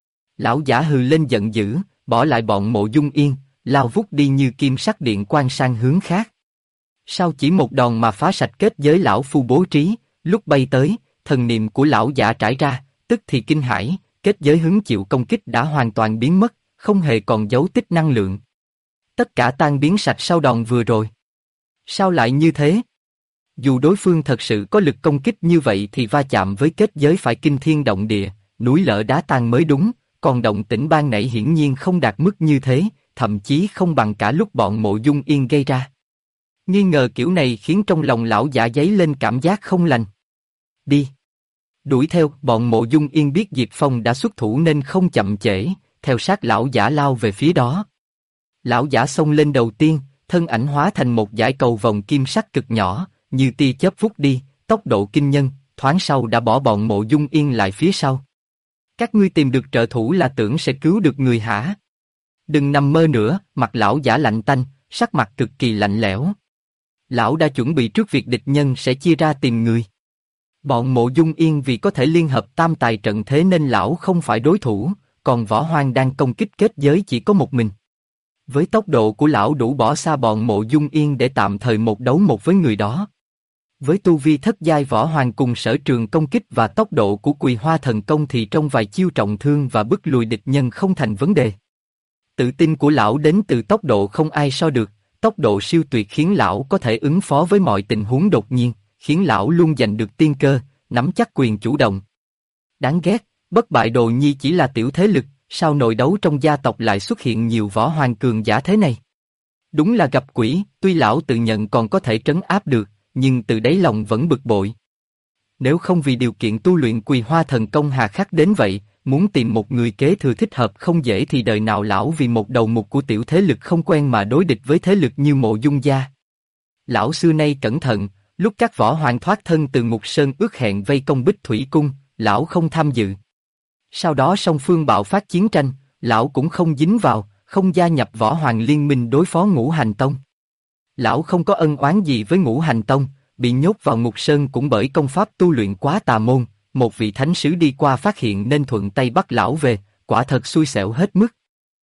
Lão giả hừ lên giận dữ, bỏ lại bọn Mộ Dung Yên, lao vút đi như kim sắc điện quang sang hướng khác. Sao chỉ một đòn mà phá sạch kết giới lão phu bố trí? Lúc bay tới, thần niệm của lão giả trải ra, tức thì kinh hãi, kết giới hứng chịu công kích đã hoàn toàn biến mất, không hề còn dấu tích năng lượng. Tất cả tan biến sạch sau đòn vừa rồi. Sao lại như thế? Dù đối phương thật sự có lực công kích như vậy thì va chạm với kết giới phải kinh thiên động địa, núi lở đá tan mới đúng, còn động tĩnh ban nãy hiển nhiên không đạt mức như thế, thậm chí không bằng cả lúc bọn Mộ Dung Yên gây ra. Nghi ngờ kiểu này khiến trong lòng lão giả dấy lên cảm giác không lành. Đi! Đuổi theo. Bọn Mộ Dung Yên biết Diệp Phong đã xuất thủ nên không chậm trễ, theo sát lão giả lao về phía đó. Lão giả xông lên đầu tiên, thân ảnh hóa thành một dải cầu vòng kim sắc cực nhỏ, như tia chớp vút đi, tốc độ kinh nhân, thoáng sau đã bỏ bọn Mộ Dung Yên lại phía sau. Các ngươi tìm được trợ thủ là tưởng sẽ cứu được người hả? Đừng nằm mơ nữa, mặt lão giả lạnh tanh, sắc mặt cực kỳ lạnh lẽo. Lão đã chuẩn bị trước việc địch nhân sẽ chia ra tìm người. Bọn Mộ Dung Yên vì có thể liên hợp tam tài trận thế nên lão không phải đối thủ, còn Võ Hoang đang công kích kết giới chỉ có một mình. Với tốc độ của lão đủ bỏ xa bọn Mộ Dung Yên để tạm thời một đấu một với người đó. Với tu vi thất giai Võ Hoang cùng sở trường công kích và tốc độ của Quỳ Hoa thần công thì trong vài chiêu trọng thương và bức lùi địch nhân không thành vấn đề. Tự tin của lão đến từ tốc độ không ai so được, tốc độ siêu tuyệt khiến lão có thể ứng phó với mọi tình huống đột nhiên, khiến lão luôn giành được tiên cơ, nắm chắc quyền chủ động. Đáng ghét, Bất Bại Đồ Nhi chỉ là tiểu thế lực, sao nội đấu trong gia tộc lại xuất hiện nhiều võ hoàng cường giả thế này? Đúng là gặp quỷ, tuy lão tự nhận còn có thể trấn áp được, nhưng từ đáy lòng vẫn bực bội. Nếu không vì điều kiện tu luyện Quỳ Hoa thần công hà khắc đến vậy, muốn tìm một người kế thừa thích hợp không dễ thì đời nào lão vì một đầu mục của tiểu thế lực không quen mà đối địch với thế lực như Mộ Dung gia. Lão xưa nay cẩn thận, lúc các võ hoàng thoát thân từ Ngục Sơn ước hẹn vây công Bích Thủy Cung, lão không tham dự. Sau đó song phương bạo phát chiến tranh, lão cũng không dính vào, không gia nhập võ hoàng liên minh đối phó Ngũ Hành Tông. Lão không có ân oán gì với Ngũ Hành Tông, bị nhốt vào Ngục Sơn cũng bởi công pháp tu luyện quá tà môn, một vị thánh sứ đi qua phát hiện nên thuận tay bắt lão về, quả thật xui xẻo hết mức.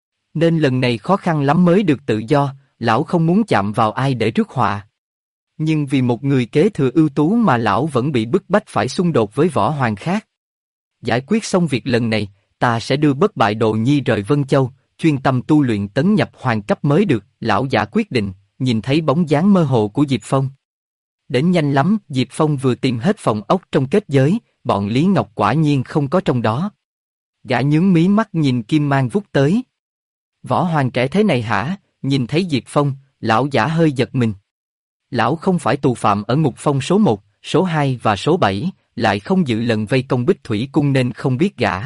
Nên lần này khó khăn lắm mới được tự do, lão không muốn chạm vào ai để rước họa. Nhưng vì một người kế thừa ưu tú mà lão vẫn bị bức bách phải xung đột với võ hoàng khác. Giải quyết xong việc lần này, ta sẽ đưa Bất Bại Đồ Nhi rời Vân Châu, chuyên tâm tu luyện tấn nhập hoàng cấp mới được, lão giả quyết định, nhìn thấy bóng dáng mơ hồ của Diệp Phong. Đến nhanh lắm, Diệp Phong vừa tìm hết phòng ốc trong kết giới, bọn Lý Ngọc quả nhiên không có trong đó. Gã nhướng mí mắt nhìn kim mang vút tới. Võ hoàng trẻ thế này hả? Nhìn thấy Diệp Phong, lão giả hơi giật mình. Lão không phải tù phạm ở ngục phong số 1, số 2 và số 7, lại không dự lần vây công Bích Thủy Cung nên không biết gã.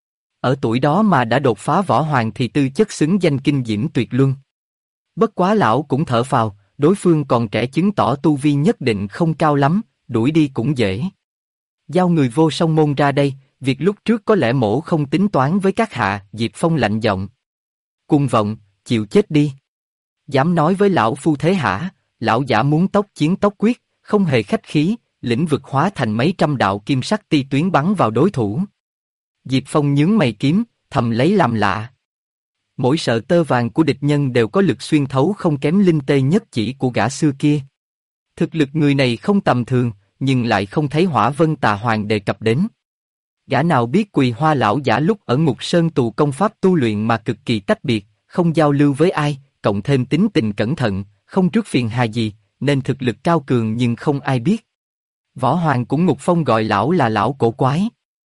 Ở tuổi đó mà đã đột phá võ hoàng thì tư chất xứng danh kinh diễm tuyệt luân. Bất quá lão cũng thở phào, đối phương còn trẻ chứng tỏ tu vi nhất định không cao lắm, đuổi đi cũng dễ. Giao người Vô Song Môn ra đây, việc lúc trước có lẽ mổ không tính toán với các hạ, Diệp Phong lạnh giọng. Cung vọng, chịu chết đi. Dám nói với lão phu thế hả? Lão giả muốn tốc chiến tốc quyết, không hề khách khí, lĩnh vực hóa thành mấy trăm đạo kim sắc ti tuyến bắn vào đối thủ. Diệp Phong nhướng mày kiếm, thầm lấy làm lạ. Mỗi sợi tơ vàng của địch nhân đều có lực xuyên thấu không kém linh tê nhất chỉ của gã xưa kia. Thực lực người này không tầm thường, nhưng lại không thấy Hỏa Vân Tà Hoàng đề cập đến. Gã nào biết Quỳ Hoa lão giả lúc ở Ngục Sơn tù công pháp tu luyện mà cực kỳ tách biệt, không giao lưu với ai, cộng thêm tính tình cẩn thận, không rước phiền hà gì, nên thực lực cao cường nhưng không ai biết. Võ Hoàng cũng Ngục Phong gọi lão là lão cổ quái.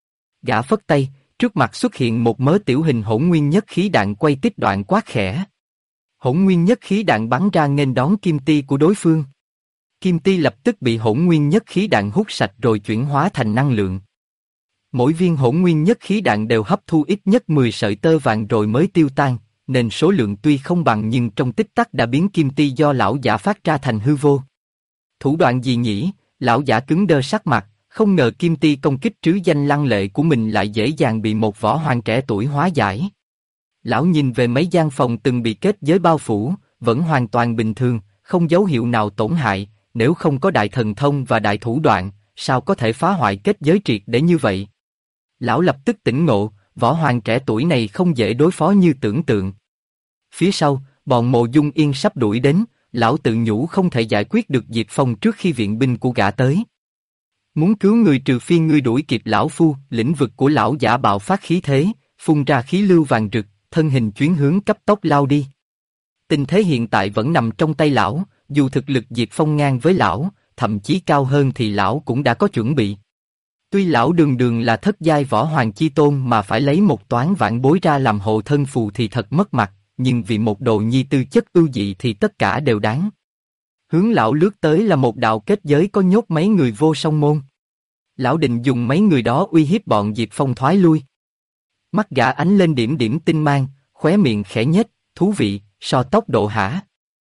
Gã phất tay, trước mặt xuất hiện một mớ tiểu hình hỗn nguyên nhất khí đạn quay tích đoạn quát khẽ. Hỗn nguyên nhất khí đạn bắn ra nghênh đón kim ti của đối phương. Kim ti lập tức bị hỗn nguyên nhất khí đạn hút sạch rồi chuyển hóa thành năng lượng. Mỗi viên hỗn nguyên nhất khí đạn đều hấp thu ít nhất 10 sợi tơ vàng rồi mới tiêu tan, nên số lượng tuy không bằng nhưng trong tích tắc đã biến kim ti do lão giả phát ra thành hư vô. Thủ đoạn gì nhỉ? Lão giả cứng đơ sắc mặt, không ngờ kim ti công kích trứ danh lăng lệ của mình lại dễ dàng bị một võ hoàng trẻ tuổi hóa giải. Lão nhìn về mấy gian phòng từng bị kết giới bao phủ, vẫn hoàn toàn bình thường, không dấu hiệu nào tổn hại, nếu không có đại thần thông và đại thủ đoạn, sao có thể phá hoại kết giới triệt để như vậy? Lão lập tức tỉnh ngộ, võ hoàng trẻ tuổi này không dễ đối phó như tưởng tượng. Phía sau, bọn Mộ Dung Yên sắp đuổi đến, lão tự nhủ không thể giải quyết được Diệp Phong trước khi viện binh của gã tới. Muốn cứu người trừ phi ngươi đuổi kịp lão phu, lĩnh vực của lão giả bạo phát khí thế, phun ra khí lưu vàng rực, thân hình chuyến hướng cấp tốc lao đi. Tình thế hiện tại vẫn nằm trong tay lão, dù thực lực Diệp Phong ngang với lão, thậm chí cao hơn thì lão cũng đã có chuẩn bị. Tuy lão đường đường là thất giai võ hoàng chi tôn mà phải lấy một toán vạn bối ra làm hộ thân phù thì thật mất mặt, nhưng vì một đồ nhi tư chất ưu dị thì tất cả đều đáng. Hướng lão lướt tới là một đạo kết giới có nhốt mấy người Vô Song Môn. Lão định dùng mấy người đó uy hiếp bọn Diệp Phong thoái lui. Mắt gã ánh lên điểm điểm tinh mang, khóe miệng khẽ nhếch, thú vị, so tốc độ hả?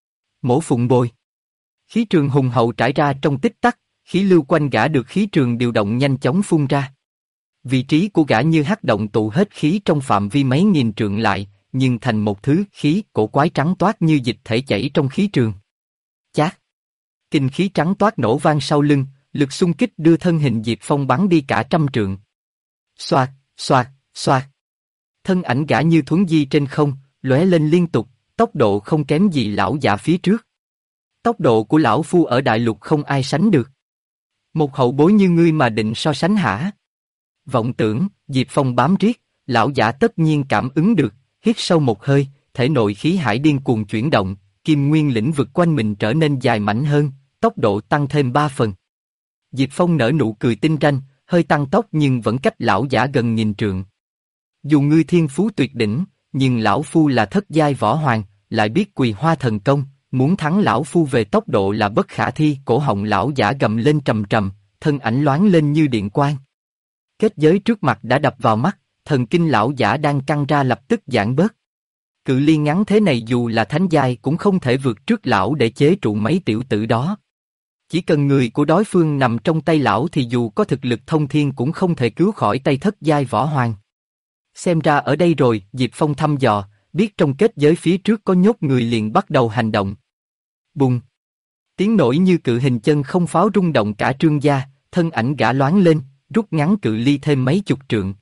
Mổ Phụng Bồi. Khí trường hùng hậu trải ra trong tích tắc, khí lưu quanh gã được khí trường điều động nhanh chóng phun ra. Vị trí của gã như hắc động tụ hết khí trong phạm vi mấy nghìn trượng lại, nhưng thành một thứ khí cổ quái trắng toát như dịch thể chảy trong khí trường. Chát! Kinh khí trắng toát nổ vang sau lưng, lực xung kích đưa thân hình Diệp Phong bắn đi cả trăm trượng. Xoạt, xoạt, xoạt. Thân ảnh gã như thuấn di trên không, lóe lên liên tục, tốc độ không kém gì lão giả phía trước. Tốc độ của lão phu ở đại lục không ai sánh được. Một hậu bối như ngươi mà định so sánh hả? Vọng tưởng, Diệp Phong bám riết, lão giả tất nhiên cảm ứng được, hít sâu một hơi, thể nội khí hải điên cuồng chuyển động, kim nguyên lĩnh vực quanh mình trở nên dài mảnh hơn, tốc độ tăng thêm 3 phần. Diệp Phong nở nụ cười tinh ranh, hơi tăng tốc nhưng vẫn cách lão giả gần nghìn trượng. Dù ngươi thiên phú tuyệt đỉnh, nhưng lão phu là thất giai võ hoàng, lại biết Quỳ Hoa thần công, muốn thắng lão phu về tốc độ là bất khả thi. Cổ họng lão giả gầm lên trầm trầm, thân ảnh loáng lên như điện quang. Kết giới trước mặt đã đập vào mắt, thần kinh lão giả đang căng ra lập tức giãn bớt. Cự ly ngắn thế này dù là thánh giai cũng không thể vượt trước lão để chế trụ mấy tiểu tử đó. Chỉ cần người của đối phương nằm trong tay lão thì dù có thực lực thông thiên cũng không thể cứu khỏi tay thất giai võ hoàng. Xem ra ở đây rồi, Diệp Phong thăm dò, biết trong kết giới phía trước có nhốt người liền bắt đầu hành động. Bùng! Tiếng nổi như cự hình chân không pháo rung động cả trương gia, thân ảnh gã loáng lên, rút ngắn cự ly thêm mấy chục trượng.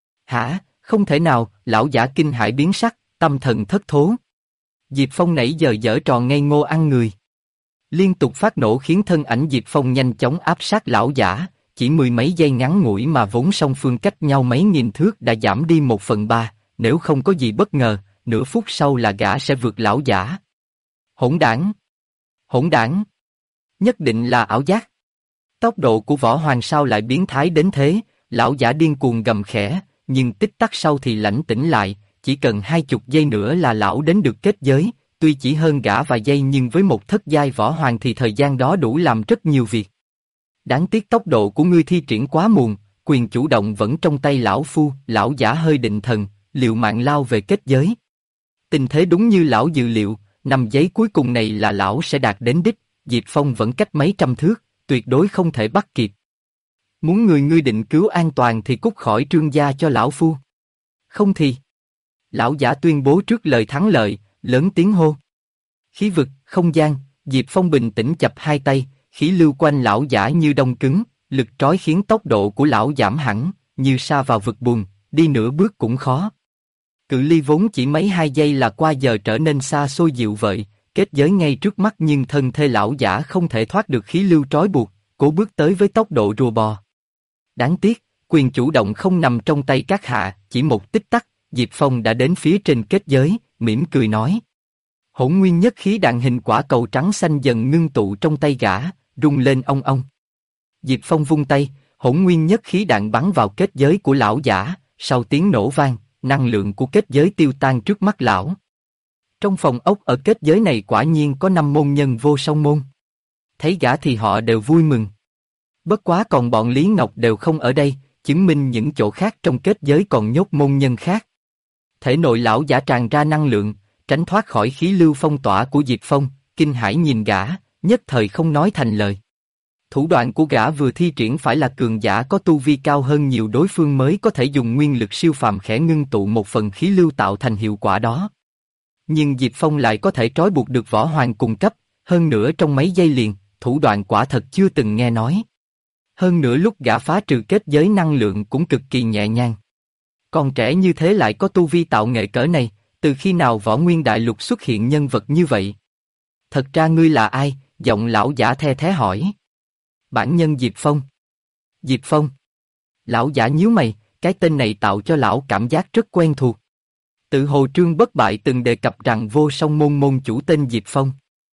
Hả? Không thể nào! Lão giả kinh hãi biến sắc, tâm thần thất thố. Diệp Phong nãy giờ giở trò ngây ngô ăn người. Liên tục phát nổ khiến thân ảnh Diệp Phong nhanh chóng áp sát lão giả, chỉ mười mấy giây ngắn ngủi mà vốn song phương cách nhau mấy nghìn thước đã giảm đi 1/3, nếu không có gì bất ngờ, nửa phút sau là gã sẽ vượt lão giả. Hỗn đản! Hỗn đản! Nhất định là ảo giác. Tốc độ của võ hoàng sao lại biến thái đến thế? Lão giả điên cuồng gầm khẽ, nhưng tích tắc sau thì lãnh tĩnh lại, chỉ cần 20 giây nữa là lão đến được kết giới, tuy chỉ hơn gã vài giây nhưng với một thất giai võ hoàng thì thời gian đó đủ làm rất nhiều việc. Đáng tiếc tốc độ của ngươi thi triển quá muộn, quyền chủ động vẫn trong tay lão phu. Lão giả hơi định thần, liều mạng lao về kết giới. Tình thế đúng như lão dự liệu, 5 giây cuối cùng này là lão sẽ đạt đến đích. Diệp Phong vẫn cách mấy trăm thước, tuyệt đối không thể bắt kịp. Muốn ngươi định cứu an toàn thì cút khỏi trương gia cho lão phu. Không thì... Lão giả tuyên bố trước lời thắng lợi, lớn tiếng hô. Khí vực, không gian, Diệp Phong bình tĩnh chập hai tay, khí lưu quanh lão giả như đông cứng, lực trói khiến tốc độ của lão giảm hẳn, như sa vào vực bùn, đi nửa bước cũng khó. Cự ly vốn chỉ mấy 2 giây là qua giờ trở nên xa xôi dịu vợi, kết giới ngay trước mắt nhưng thân thể lão giả không thể thoát được khí lưu trói buộc, cố bước tới với tốc độ rùa bò. Đáng tiếc, quyền chủ động không nằm trong tay các hạ, chỉ một tích tắc, Diệp Phong đã đến phía trên kết giới, mỉm cười nói. Hỗn nguyên nhất khí đạn hình quả cầu trắng xanh dần ngưng tụ trong tay gã, rung lên ong ong. Diệp Phong vung tay, hỗn nguyên nhất khí đạn bắn vào kết giới của lão giả, sau tiếng nổ vang, năng lượng của kết giới tiêu tan trước mắt lão. Trong phòng ốc ở kết giới này quả nhiên có 5 môn nhân vô song môn. Thấy gã thì họ đều vui mừng. Bất quá còn bọn Lý Ngọc đều không ở đây, chứng minh những chỗ khác trong kết giới còn nhốt môn nhân khác. Thể nội lão giả tràn ra năng lượng, tránh thoát khỏi khí lưu phong tỏa của Diệp Phong, kinh hãi nhìn gã, nhất thời không nói thành lời. Thủ đoạn của gã vừa thi triển phải là cường giả có tu vi cao hơn nhiều đối phương mới có thể dùng nguyên lực siêu phàm khẽ ngưng tụ một phần khí lưu tạo thành hiệu quả đó. Nhưng Diệp Phong lại có thể trói buộc được võ hoàng cùng cấp, hơn nữa trong mấy giây liền, thủ đoạn quả thật chưa từng nghe nói. Hơn nữa lúc gã phá trừ kết giới năng lượng cũng cực kỳ nhẹ nhàng. Còn trẻ như thế lại có tu vi tạo nghệ cỡ này, từ khi nào Võ Nguyên Đại Lục xuất hiện nhân vật như vậy? Thật ra ngươi là ai? Giọng lão giả the thé hỏi. Bản nhân Diệp Phong. Diệp Phong. Lão giả nhíu mày, cái tên này tạo cho lão cảm giác rất quen thuộc. Tự hồ Trương Bất Bại từng đề cập rằng vô song môn môn chủ tên Diệp Phong.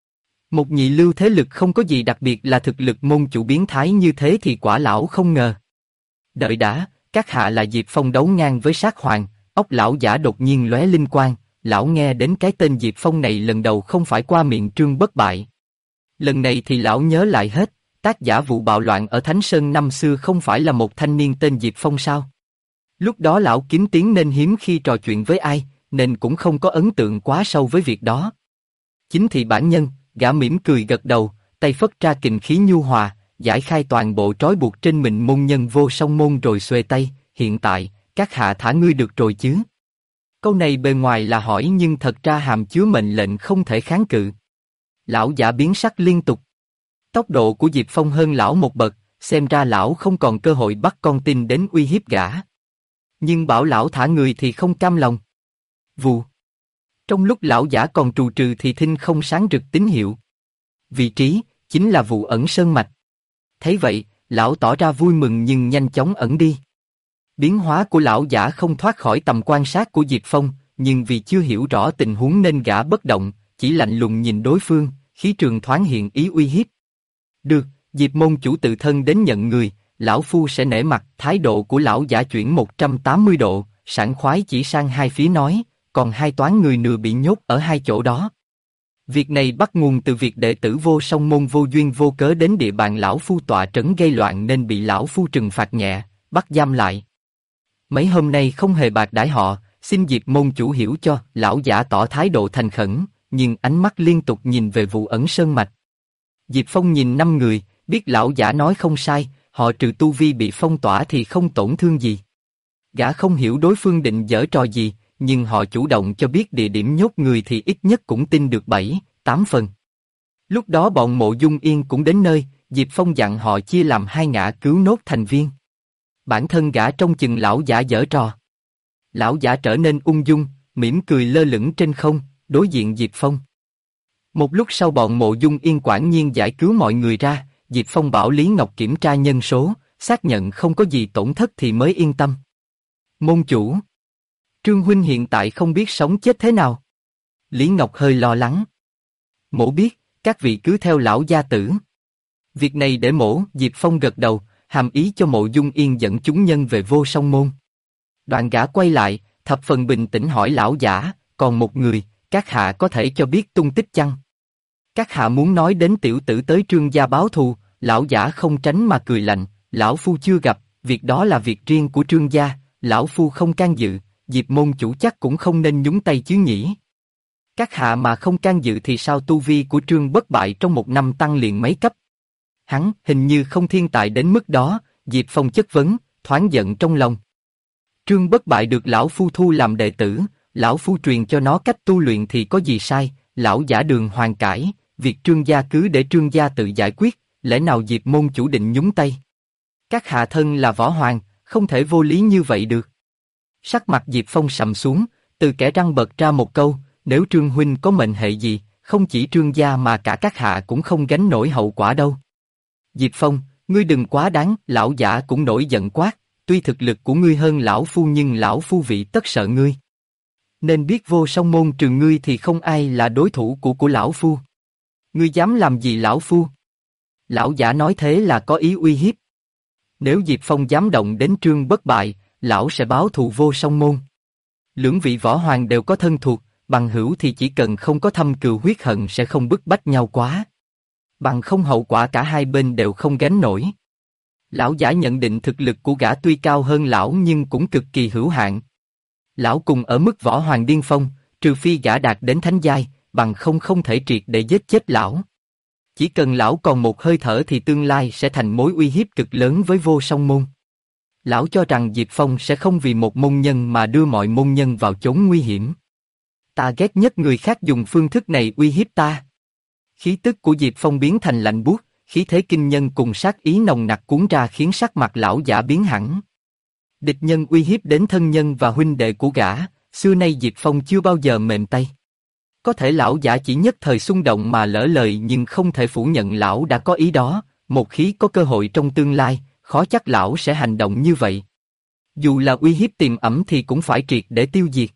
Một nhị lưu thế lực không có gì đặc biệt là thực lực môn chủ biến thái như thế thì quả lão không ngờ. Đợi đã, các hạ là Diệp Phong đấu ngang với sát hoàng, óc lão giả đột nhiên lóe linh quang, lão nghe đến cái tên Diệp Phong này lần đầu không phải qua miệng Trương Bất Bại. Lần này thì lão nhớ lại hết, tác giả vụ bạo loạn ở Thánh Sơn năm xưa không phải là một thanh niên tên Diệp Phong sao? Lúc đó lão kín tiếng nên hiếm khi trò chuyện với ai, nên cũng không có ấn tượng quá sâu với việc đó. Chính thị bản nhân, gã mỉm cười gật đầu, tay phất ra kình khí nhu hòa, giải khai toàn bộ trói buộc trên mình môn nhân vô song môn rồi xuề tay, hiện tại, các hạ thả ngươi được rồi chứ? Câu này bề ngoài là hỏi nhưng thật ra hàm chứa mệnh lệnh không thể kháng cự. Lão giả biến sắc liên tục. Tốc độ của Diệp Phong hơn lão một bậc, xem ra lão không còn cơ hội bắt con tin đến uy hiếp gã. Nhưng bảo lão thả người thì không cam lòng. Vù. Trong lúc lão giả còn trù trừ thì thinh không sáng rực tín hiệu. Vị trí, chính là vụ ẩn sơn mạch. Thấy vậy, lão tỏ ra vui mừng nhưng nhanh chóng ẩn đi. Biến hóa của lão giả không thoát khỏi tầm quan sát của Diệp Phong, nhưng vì chưa hiểu rõ tình huống nên gã bất động, chỉ lạnh lùng nhìn đối phương, khí trường thoáng hiện ý uy hiếp. Được, Diệp môn chủ tự thân đến nhận người, lão phu sẽ nể mặt. Thái độ của lão giả chuyển 180 độ, sảng khoái chỉ sang hai phía nói, còn hai toán người nừa bị nhốt ở hai chỗ đó. Việc này bắt nguồn từ việc đệ tử Vô Song môn vô duyên vô cớ đến địa bàn lão phu tọa trấn gây loạn nên bị lão phu trừng phạt nhẹ, bắt giam lại. Mấy hôm nay không hề bạc đãi họ, xin Diệp môn chủ hiểu cho. Lão giả tỏ thái độ thành khẩn, nhưng ánh mắt liên tục nhìn về vụ ẩn sơn mạch. Diệp Phong nhìn 5 người, biết lão giả nói không sai, họ trừ tu vi bị phong tỏa thì không tổn thương gì. Gã không hiểu đối phương định giở trò gì, nhưng họ chủ động cho biết địa điểm nhốt người thì ít nhất cũng tin được 7, 8 phần. Lúc đó bọn Mộ Dung Yên cũng đến nơi, Diệp Phong dặn họ chia làm 2 ngã cứu nốt thành viên. Bản thân gã trông chừng lão giả giở trò. Lão giả trở nên ung dung, mỉm cười lơ lửng trên không, đối diện Diệp Phong. Một lúc sau bọn Mộ Dung Yên quả nhiên giải cứu mọi người ra, Diệp Phong bảo Lý Ngọc kiểm tra nhân số, xác nhận không có gì tổn thất thì mới yên tâm. Môn chủ, Trương huynh hiện tại không biết sống chết thế nào. Lý Ngọc hơi lo lắng. Mỗ biết, các vị cứ theo lão gia tử. Việc này để mỗ. Diệp Phong gật đầu, hàm ý cho Mộ Dung Yên dẫn chúng nhân về Vô Song môn. Đoạn gã quay lại, thập phần bình tĩnh hỏi lão giả, còn một người, các hạ có thể cho biết tung tích chăng? Các hạ muốn nói đến tiểu tử tới Trương gia báo thù? Lão giả không tránh mà cười lạnh, lão phu chưa gặp, việc đó là việc riêng của Trương gia, lão phu không can dự. Diệp môn chủ chắc cũng không nên nhúng tay chứ nhỉ? Các hạ mà không can dự thì sao tu vi của Trương Bất Bại trong 1 năm tăng liền mấy cấp? Hắn hình như không thiên tài đến mức đó. Diệp Phong chất vấn, thoáng giận trong lòng. Trương Bất Bại được lão phu thu làm đệ tử, lão phu truyền cho nó cách tu luyện thì có gì sai? Lão giả đường hoàng cãi, việc Trương gia cứ để Trương gia tự giải quyết, lẽ nào Diệp môn chủ định nhúng tay? Các hạ thân là võ hoàng, không thể vô lý như vậy được. Sắc mặt Diệp Phong sầm xuống, từ kẽ răng bật ra một câu, nếu Trương huynh có mệnh hệ gì, không chỉ Trương gia mà cả các hạ cũng không gánh nổi hậu quả đâu. Diệp Phong, ngươi đừng quá đáng. Lão giả cũng nổi giận quát, tuy thực lực của ngươi hơn lão phu nhưng lão phu vị tất sợ ngươi. Nên biết Vô Song môn trừ ngươi thì không ai là đối thủ của lão phu. Ngươi dám làm gì lão phu? Lão giả nói thế là có ý uy hiếp. Nếu Diệp Phong dám động đến Trương Bất Bại, lão sẽ báo thù Vô Song môn. Lưỡng vị võ hoàng đều có thân thuộc, bằng hữu thì chỉ cần không có thâm cừu huyết hận sẽ không bức bách nhau quá. Bằng không hậu quả cả hai bên đều không gánh nổi. Lão giả nhận định thực lực của gã tuy cao hơn lão nhưng cũng cực kỳ hữu hạn. Lão cùng ở mức võ hoàng điên phong, trừ phi gã đạt đến thánh giai, bằng không thể triệt để giết chết lão. Chỉ cần lão còn một hơi thở thì tương lai sẽ thành mối uy hiếp cực lớn với Vô Song môn. Lão cho rằng Diệp Phong sẽ không vì một môn nhân mà đưa mọi môn nhân vào chốn nguy hiểm. Ta ghét nhất người khác dùng phương thức này uy hiếp ta. Khí tức của Diệp Phong biến thành lạnh buốt, khí thế kinh nhân cùng sát ý nồng nặc cuốn ra khiến sắc mặt lão giả biến hẳn. Địch nhân uy hiếp đến thân nhân và huynh đệ của gã, xưa nay Diệp Phong chưa bao giờ mềm tay. Có thể lão giả chỉ nhất thời xung động mà lỡ lời nhưng không thể phủ nhận lão đã có ý đó, một khi có cơ hội trong tương lai, khó chắc lão sẽ hành động như vậy. Dù là uy hiếp tiềm ẩn thì cũng phải triệt để tiêu diệt.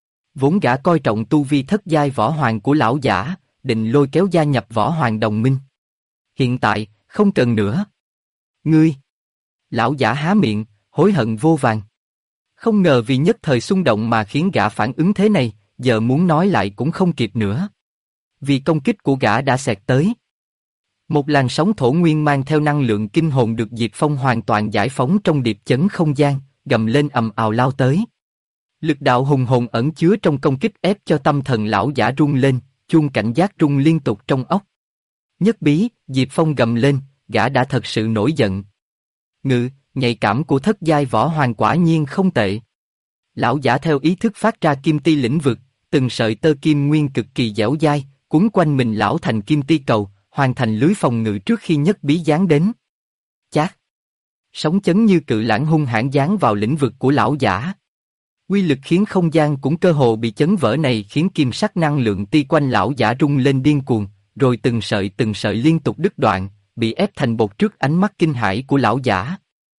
Vốn gã coi trọng tu vi thất giai võ hoàng của lão giả, định lôi kéo gia nhập võ hoàng đồng minh. Hiện tại, không cần nữa. Ngươi! Lão giả há miệng, hối hận vô vàn. Không ngờ vì nhất thời xung động mà khiến gã phản ứng thế này, giờ muốn nói lại cũng không kịp nữa. Vì công kích của gã đã xẹt tới. Một làn sóng thổ nguyên mang theo năng lượng kinh hồn được Diệp Phong hoàn toàn giải phóng trong điệp chấn không gian, gầm lên ầm ào lao tới. Lực đạo hùng hồn ẩn chứa trong công kích ép cho tâm thần lão giả rung lên, chuông cảnh giác rung liên tục trong óc. Nhất bí, Diệp Phong gầm lên, gã đã thật sự nổi giận. Ngự, nhạy cảm của thất giai võ hoàng quả nhiên không tệ. Lão giả theo ý thức phát ra kim ti lĩnh vực, từng sợi tơ kim nguyên cực kỳ dẻo dai, quấn quanh mình lão thành kim ti cầu, hoàn thành lưới phòng ngự trước khi nhất bí giáng đến. Chát! Sóng chấn như cự lãng hung hãn giáng vào lĩnh vực của lão giả. Uy lực khiến không gian cũng cơ hồ bị chấn vỡ này khiến kim sắc năng lượng ti quanh lão giả rung lên điên cuồng, rồi từng sợi liên tục đứt đoạn, bị ép thành bột trước ánh mắt kinh hãi của lão giả.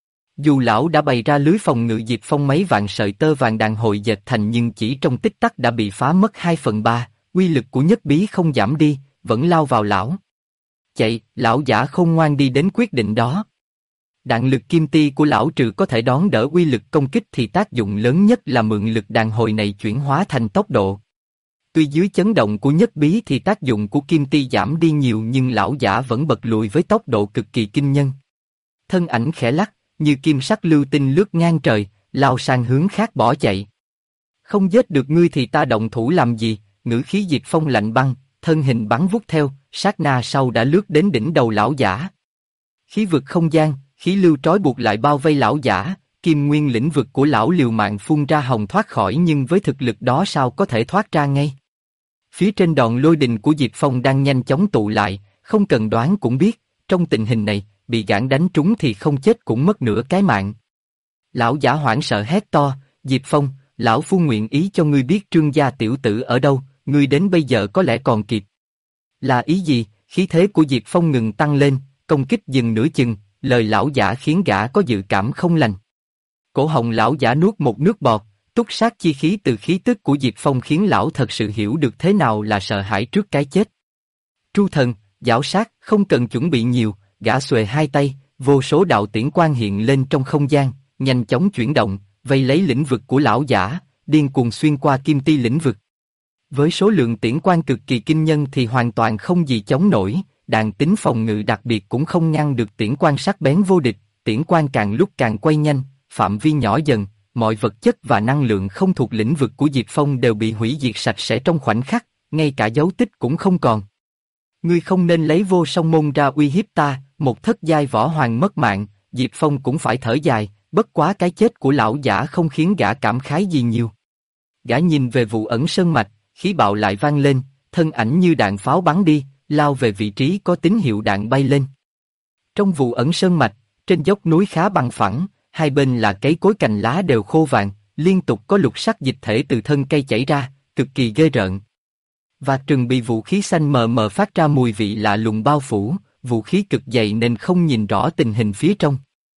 Dù lão đã bày ra lưới phòng ngự diệt phong mấy vạn sợi tơ vàng đàn hồi dệt thành nhưng chỉ trong tích tắc đã bị phá mất 2/3, uy lực của nhất bí không giảm đi, vẫn lao vào lão. Chạy, lão giả khôn ngoan đi đến quyết định đó. Đạn lực kim ti của lão trừ có thể đón đỡ uy lực công kích thì tác dụng lớn nhất là mượn lực đàn hồi này chuyển hóa thành tốc độ. Tuy dưới chấn động của nhất bí thì tác dụng của kim ti giảm đi nhiều nhưng lão giả vẫn bật lùi với tốc độ cực kỳ kinh nhân. Thân ảnh khẽ lắc, như kim sắc lưu tinh lướt ngang trời, lao sang hướng khác bỏ chạy. Không giết được ngươi thì ta động thủ làm gì? Ngữ khí Diệp Phong lạnh băng, thân hình bắn vút theo, sát na sau đã lướt đến đỉnh đầu lão giả. Khí vực không gian, khí lưu trói buộc lại bao vây lão giả, kim nguyên lĩnh vực của lão liều mạng phun ra hồng thoát khỏi nhưng với thực lực đó sao có thể thoát ra ngay. Phía trên đòn lôi đình của Diệp Phong đang nhanh chóng tụ lại, không cần đoán cũng biết, trong tình hình này, bị gãn đánh trúng thì không chết cũng mất nửa cái mạng. Lão giả hoảng sợ hét to, Diệp Phong, lão phu nguyện ý cho ngươi biết Trương gia tiểu tử ở đâu, ngươi đến bây giờ có lẽ còn kịp. Là ý gì? Khí thế của Diệp Phong ngừng tăng lên, công kích dừng nửa chừng, lời lão giả khiến gã có dự cảm không lành. Cổ họng lão giả nuốt một nước bọt, túc sát chi khí từ khí tức của Diệp Phong khiến lão thật sự hiểu được thế nào là sợ hãi trước cái chết. Tru thần, giảo sát, không cần chuẩn bị nhiều, gã xuề hai tay, vô số đạo tiễn quang hiện lên trong không gian, nhanh chóng chuyển động, vây lấy lĩnh vực của lão giả, điên cuồng xuyên qua kim ti lĩnh vực. Với số lượng tiễn quang cực kỳ kinh nhân thì hoàn toàn không gì chống nổi, đạn tính phòng ngự đặc biệt cũng không ngăn được tiễn quang sắc bén vô địch, tiễn quang càng lúc càng quay nhanh, phạm vi nhỏ dần, mọi vật chất và năng lượng không thuộc lĩnh vực của Diệp Phong đều bị hủy diệt sạch sẽ trong khoảnh khắc, ngay cả dấu tích cũng không còn. Ngươi không nên lấy vô song môn ra uy hiếp ta, một thất giai võ hoàng mất mạng, Diệp Phong cũng phải thở dài, bất quá cái chết của lão giả không khiến gã cảm khái gì nhiều. Gã nhìn về Vụ Ẩn Sơn Mạch, khí bạo lại vang lên, thân ảnh như đạn pháo bắn đi, lao về vị trí có tín hiệu đạn bay lên. Trong Vụ Ẩn Sơn Mạch, trên dốc núi khá bằng phẳng, hai bên là cây cối cành lá đều khô vàng, liên tục có lục sắc dịch thể từ thân cây chảy ra, cực kỳ ghê rợn. Và trừng bị vũ khí xanh mờ mờ phát ra mùi vị lạ lùng bao phủ, vũ khí cực dày nên không nhìn rõ tình hình phía trong.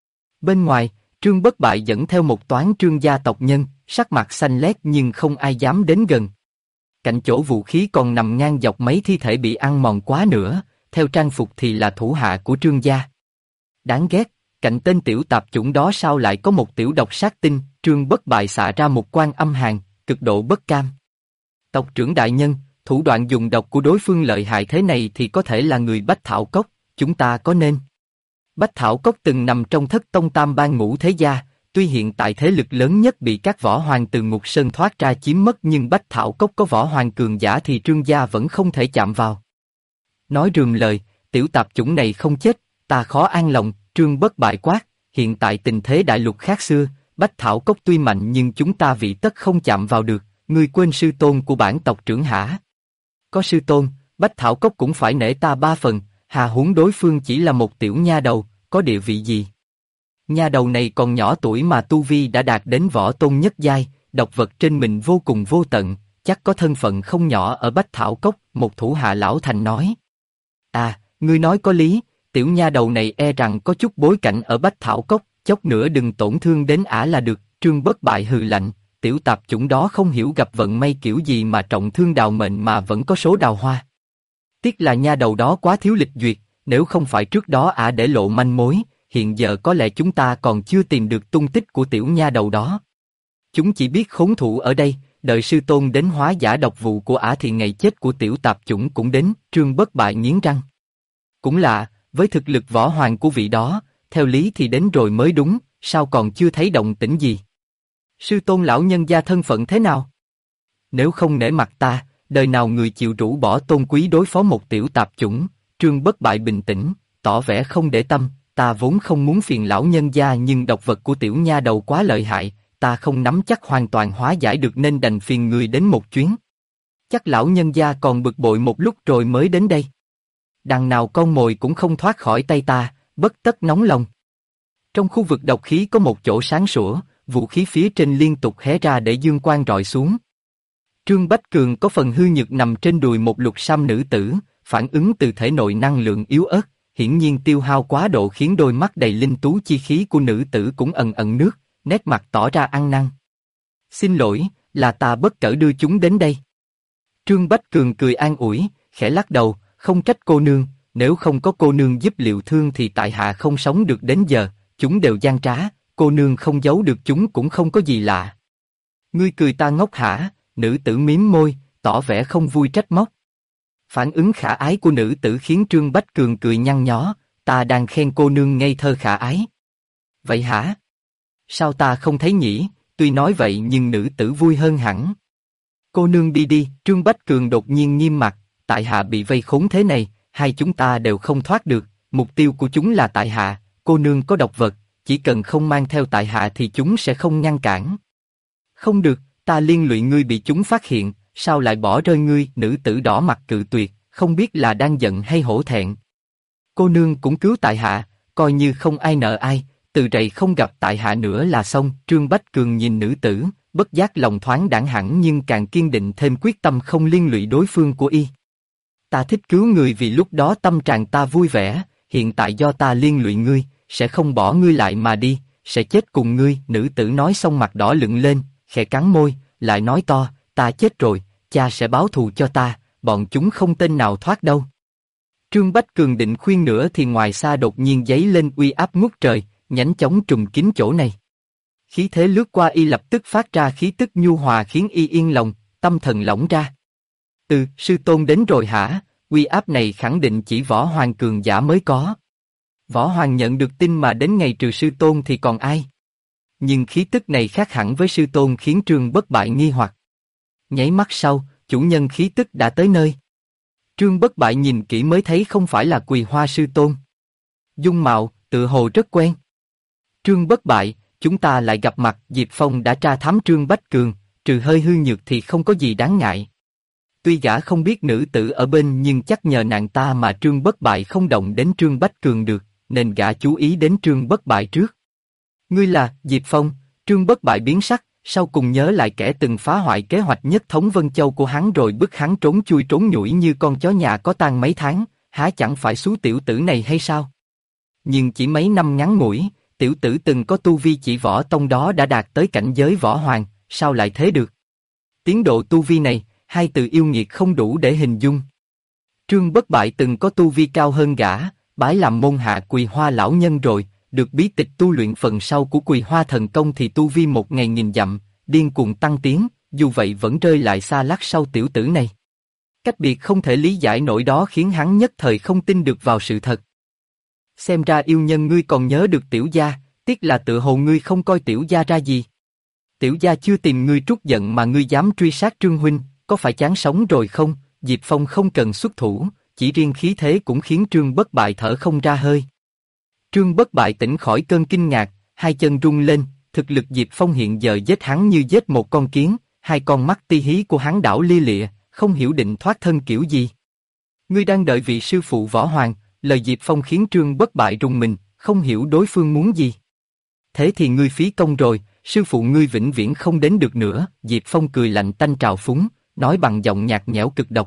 Bên ngoài, Trương Bất Bại dẫn theo một toán Trương gia tộc nhân, sắc mặt xanh lét nhưng không ai dám đến gần. Cạnh chỗ vũ khí còn nằm ngang dọc mấy thi thể bị ăn mòn quá nữa, theo trang phục thì là thủ hạ của Trương gia. Đáng ghét, cạnh tên tiểu tạp chủng đó sao lại có một tiểu độc sát tinh? Trương Bất Bại xạ ra một quan âm hàn, cực độ bất cam. Tộc trưởng đại nhân, thủ đoạn dùng độc của đối phương lợi hại thế này thì có thể là người Bách Thảo Cốc, chúng ta có nên? Bách Thảo Cốc từng nằm trong thất tông tam ban ngũ thế gia, tuy hiện tại thế lực lớn nhất bị các võ hoàng từ Ngục Sơn thoát ra chiếm mất nhưng Bách Thảo Cốc có võ hoàng cường giả thì Trương gia vẫn không thể chạm vào. Nói rườm lời, tiểu tạp chủng này không chết, ta khó an lòng. Trương Bất Bại quát, hiện tại tình thế đại lục khác xưa, Bách Thảo Cốc tuy mạnh nhưng chúng ta vị tất không chạm vào được, ngươi quên sư tôn của bản tộc trưởng hả? Có sư tôn, Bách Thảo Cốc cũng phải nể ta 3 phần, hà huống đối phương chỉ là một tiểu nha đầu, có địa vị gì? Nha đầu này còn nhỏ tuổi mà tu vi đã đạt đến võ tôn nhất giai, độc vật trên mình vô cùng vô tận, chắc có thân phận không nhỏ ở Bách Thảo Cốc, một thủ hạ lão thành nói. À, ngươi nói có lý, tiểu nha đầu này e rằng có chút bối cảnh ở Bách Thảo Cốc, chốc nữa đừng tổn thương đến ả là được. Trương Bất Bại hừ lạnh, tiểu tạp chủng đó không hiểu gặp vận may kiểu gì mà trọng thương đào mệnh mà vẫn có số đào hoa. Tiếc là nha đầu đó quá thiếu lịch duyệt, nếu không phải trước đó ả để lộ manh mối, hiện giờ có lẽ chúng ta còn chưa tìm được tung tích của tiểu nha đầu đó. Chúng chỉ biết khốn thủ ở đây, đợi sư tôn đến hóa giải độc vụ của ả thì ngày chết của tiểu tạp chủng cũng đến. Trương Bất Bại nghiến răng. Cũng lạ, với thực lực võ hoàng của vị đó, theo lý thì đến rồi mới đúng, sao còn chưa thấy động tĩnh gì? Sư tôn lão nhân gia thân phận thế nào? Nếu không nể mặt ta, đời nào người chịu rũ bỏ tôn quý đối phó một tiểu tạp chủng? Trương Bất Bại bình tĩnh, tỏ vẻ không để tâm, ta vốn không muốn phiền lão nhân gia nhưng độc vật của tiểu nha đầu quá lợi hại, ta không nắm chắc hoàn toàn hóa giải được nên đành phiền người đến một chuyến. Chắc lão nhân gia còn bực bội một lúc rồi mới đến đây. Đằng nào con mồi cũng không thoát khỏi tay ta, bất tất nóng lòng. Trong khu vực độc khí có một chỗ sáng sủa, vũ khí phía trên liên tục hé ra để dương quang rọi xuống. Trương Bách Cường có phần hư nhược nằm trên đùi một lục sam nữ tử, phản ứng từ thể nội năng lượng yếu ớt, hiển nhiên tiêu hao quá độ khiến đôi mắt đầy linh tú chi khí của nữ tử cũng ẩn ẩn nước, nét mặt tỏ ra ăn năn. Xin lỗi, là ta bất cẩn đưa chúng đến đây. Trương Bách Cường cười an ủi, khẽ lắc đầu, không trách cô nương, nếu không có cô nương giúp liệu thương thì tại hạ không sống được đến giờ, chúng đều gian trá, cô nương không giấu được chúng cũng không có gì lạ. Ngươi cười ta ngốc hả? Nữ tử mím môi, tỏ vẻ không vui trách móc. Phản ứng khả ái của nữ tử khiến Trương Bách Cường cười nhăn nhó, ta đang khen cô nương ngây thơ khả ái. Vậy hả? Sao ta không thấy nhỉ? Tuy nói vậy nhưng nữ tử vui hơn hẳn. Cô nương đi đi, Trương Bách Cường đột nhiên nghiêm mặt, tại hạ bị vây khốn thế này, hai chúng ta đều không thoát được, mục tiêu của chúng là tại hạ, cô nương có độc vật, chỉ cần không mang theo tại hạ thì chúng sẽ không ngăn cản. Không được, ta liên lụy ngươi bị chúng phát hiện, sao lại bỏ rơi ngươi? Nữ tử đỏ mặt cự tuyệt, không biết là đang giận hay hổ thẹn. Cô nương cũng cứu tại hạ, coi như không ai nợ ai, từ rày không gặp tại hạ nữa là xong. Trương Bách Cường nhìn nữ tử, bất giác lòng thoáng đãng hẳn nhưng càng kiên định thêm quyết tâm không liên lụy đối phương của y. Ta thích cứu người vì lúc đó tâm trạng ta vui vẻ, hiện tại do ta liên lụy ngươi, sẽ không bỏ ngươi lại mà đi, sẽ chết cùng ngươi. Nữ tử nói xong mặt đỏ lựng lên, khẽ cắn môi, lại nói to, ta chết rồi, cha sẽ báo thù cho ta, bọn chúng không tên nào thoát đâu. Trương Bách Cường định khuyên nữa thì ngoài xa đột nhiên giấy lên uy áp ngút trời, nhánh chóng trùm kín chỗ này. Khí thế lướt qua y lập tức phát ra khí tức nhu hòa khiến y yên lòng, tâm thần lỏng ra. Sư tôn đến rồi hả? Uy áp này khẳng định chỉ võ hoàng cường giả mới có. Võ hoàng nhận được tin mà đến ngày trừ sư tôn thì còn ai? Nhưng khí tức này khác hẳn với sư tôn khiến Trương Bất Bại nghi hoặc. Nháy mắt sau, chủ nhân khí tức đã tới nơi. Trương Bất Bại nhìn kỹ mới thấy không phải là Quỳ Hoa sư tôn. Dung mạo, tự hồ rất quen. Trương Bất Bại, chúng ta lại gặp mặt. Diệp Phong đã tra thám Trương Bách Cường, trừ hơi hư nhược thì không có gì đáng ngại. Tuy gã không biết nữ tử ở bên nhưng chắc nhờ nàng ta mà Trương Bất Bại không động đến Trương Bách Cường được, nên gã chú ý đến Trương Bất Bại trước. Ngươi là Diệp Phong? Trương Bất Bại biến sắc, sau cùng nhớ lại kẻ từng phá hoại kế hoạch nhất thống Vân Châu của hắn rồi bức hắn trốn chui trốn nhủi như con chó nhà có tang mấy tháng, há chẳng phải xú tiểu tử này hay sao? Nhưng chỉ mấy năm ngắn ngủi, tiểu tử từng có tu vi chỉ võ tông đó đã đạt tới cảnh giới võ hoàng, sao lại thế được? Tiến độ tu vi này, hai từ yêu nghiệt không đủ để hình dung. Trương Bất Bại từng có tu vi cao hơn gã, bái làm môn hạ Quỳ Hoa lão nhân rồi, được bí tịch tu luyện phần sau của Quỳ Hoa thần công thì tu vi 1000 dặm, điên cuồng tăng tiến, dù vậy vẫn rơi lại xa lắc sau tiểu tử này. Cách biệt không thể lý giải nổi đó khiến hắn nhất thời không tin được vào sự thật. Xem ra yêu nhân ngươi còn nhớ được tiểu gia, tiếc là tự hồ ngươi không coi tiểu gia ra gì. Tiểu gia chưa tìm ngươi trút giận mà ngươi dám truy sát Trương huynh, có phải chán sống rồi không? Diệp Phong không cần xuất thủ, chỉ riêng khí thế cũng khiến Trương Bất Bại thở không ra hơi. Trương Bất Bại tỉnh khỏi cơn kinh ngạc, hai chân rung lên, thực lực Diệp Phong hiện giờ giết hắn như giết một con kiến, hai con mắt ti hí của hắn đảo lia lịa, không hiểu định thoát thân kiểu gì. Ngươi đang đợi vị sư phụ võ hoàng, lời Diệp Phong khiến Trương Bất Bại rùng mình, không hiểu đối phương muốn gì. Thế thì ngươi phí công rồi, sư phụ ngươi vĩnh viễn không đến được nữa. Diệp Phong cười lạnh tanh trào phúng, nói bằng giọng nhạt nhẽo cực độc.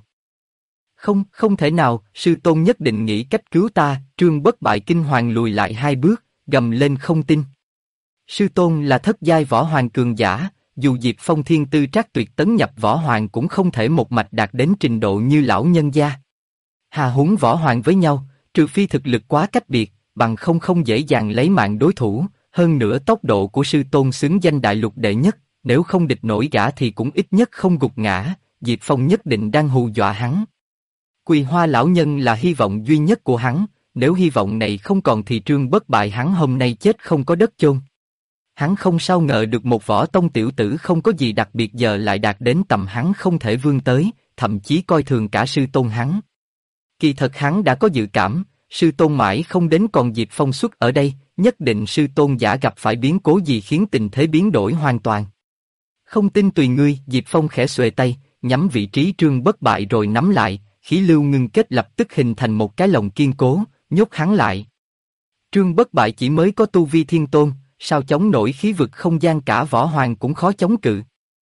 Không thể nào, sư tôn nhất định nghĩ cách cứu ta. Trương Bất Bại kinh hoàng lùi lại hai bước, gầm lên không tin. Sư tôn là thất giai võ hoàng cường giả, dù Diệp Phong thiên tư trác tuyệt tấn nhập võ hoàng cũng không thể một mạch đạt đến trình độ như lão nhân gia. Hà huống võ hoàng với nhau, trừ phi thực lực quá cách biệt, bằng không dễ dàng lấy mạng đối thủ, hơn nữa tốc độ của sư tôn xứng danh đại lục đệ nhất, nếu không địch nổi gã thì cũng ít nhất không gục ngã. Diệp Phong nhất định đang hù dọa hắn. Quỳ Hoa lão nhân là hy vọng duy nhất của hắn, nếu hy vọng này không còn thì Trương Bất Bại hắn hôm nay chết không có đất chôn. Hắn không sao ngờ được một võ tông tiểu tử không có gì đặc biệt giờ lại đạt đến tầm hắn không thể vươn tới, thậm chí coi thường cả sư tôn hắn. Kỳ thật hắn đã có dự cảm, sư tôn mãi không đến còn Diệp Phong xuất ở đây, nhất định sư tôn giả gặp phải biến cố gì khiến tình thế biến đổi hoàn toàn. Không tin tùy ngươi, Diệp Phong khẽ xuề tay, nhắm vị trí Trương Bất Bại rồi nắm lại, khí lưu ngưng kết lập tức hình thành một cái lồng kiên cố, nhốt hắn lại. Trương Bất Bại chỉ mới có tu vi thiên tôn, sao chống nổi khí vực không gian cả võ hoàng cũng khó chống cự.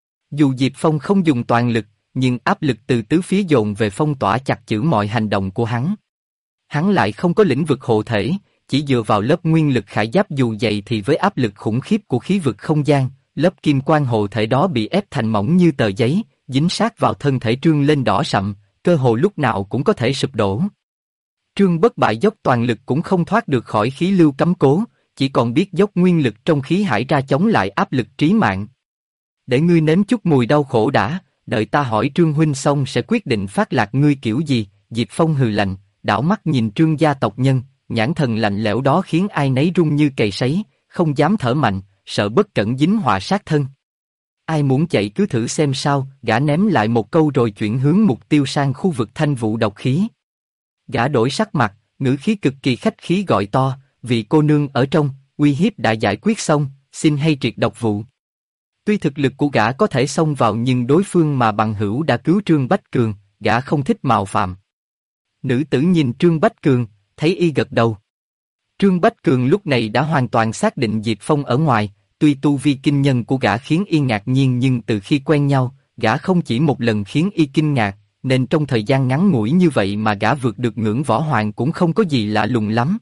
Dù Diệp Phong không dùng toàn lực, nhưng áp lực từ tứ phía dồn về phong tỏa chặt chẽ mọi hành động của hắn. Hắn lại không có lĩnh vực hộ thể, chỉ dựa vào lớp nguyên lực khải giáp dù dày thì với áp lực khủng khiếp của khí vực không gian, lớp kim quang hộ thể đó bị ép thành mỏng như tờ giấy, dính sát vào thân thể Trương lên đỏ sậm, cơ hồ lúc nào cũng có thể sụp đổ. Trương Bất Bại dốc toàn lực cũng không thoát được khỏi khí lưu cấm cố, chỉ còn biết dốc nguyên lực trong khí hải ra chống lại áp lực trí mạng. Để ngươi nếm chút mùi đau khổ đã, đợi ta hỏi Trương huynh xong sẽ quyết định phát lạc ngươi kiểu gì. Diệp Phong hừ lạnh, đảo mắt nhìn Trương gia tộc nhân, nhãn thần lạnh lẽo đó khiến ai nấy run như cầy sấy, không dám thở mạnh, sợ bất cẩn dính họa sát thân. Ai muốn chạy cứ thử xem sao, gã ném lại một câu rồi chuyển hướng mục tiêu sang khu vực thanh vụ độc khí. Gã đổi sắc mặt, ngữ khí cực kỳ khách khí gọi to, vị cô nương ở trong, uy hiếp đã giải quyết xong, xin hay triệt độc vụ. Tuy thực lực của gã có thể xông vào nhưng đối phương mà bằng hữu đã cứu Trương Bách Cường, gã không thích mạo phạm. Nữ tử nhìn Trương Bách Cường, thấy y gật đầu. Trương Bách Cường lúc này đã hoàn toàn xác định Diệp Phong ở ngoài, tuy tu vi kinh nhân của gã khiến y ngạc nhiên nhưng từ khi quen nhau, gã không chỉ một lần khiến y kinh ngạc, nên trong thời gian ngắn ngủi như vậy mà gã vượt được ngưỡng võ hoàng cũng không có gì lạ lùng lắm.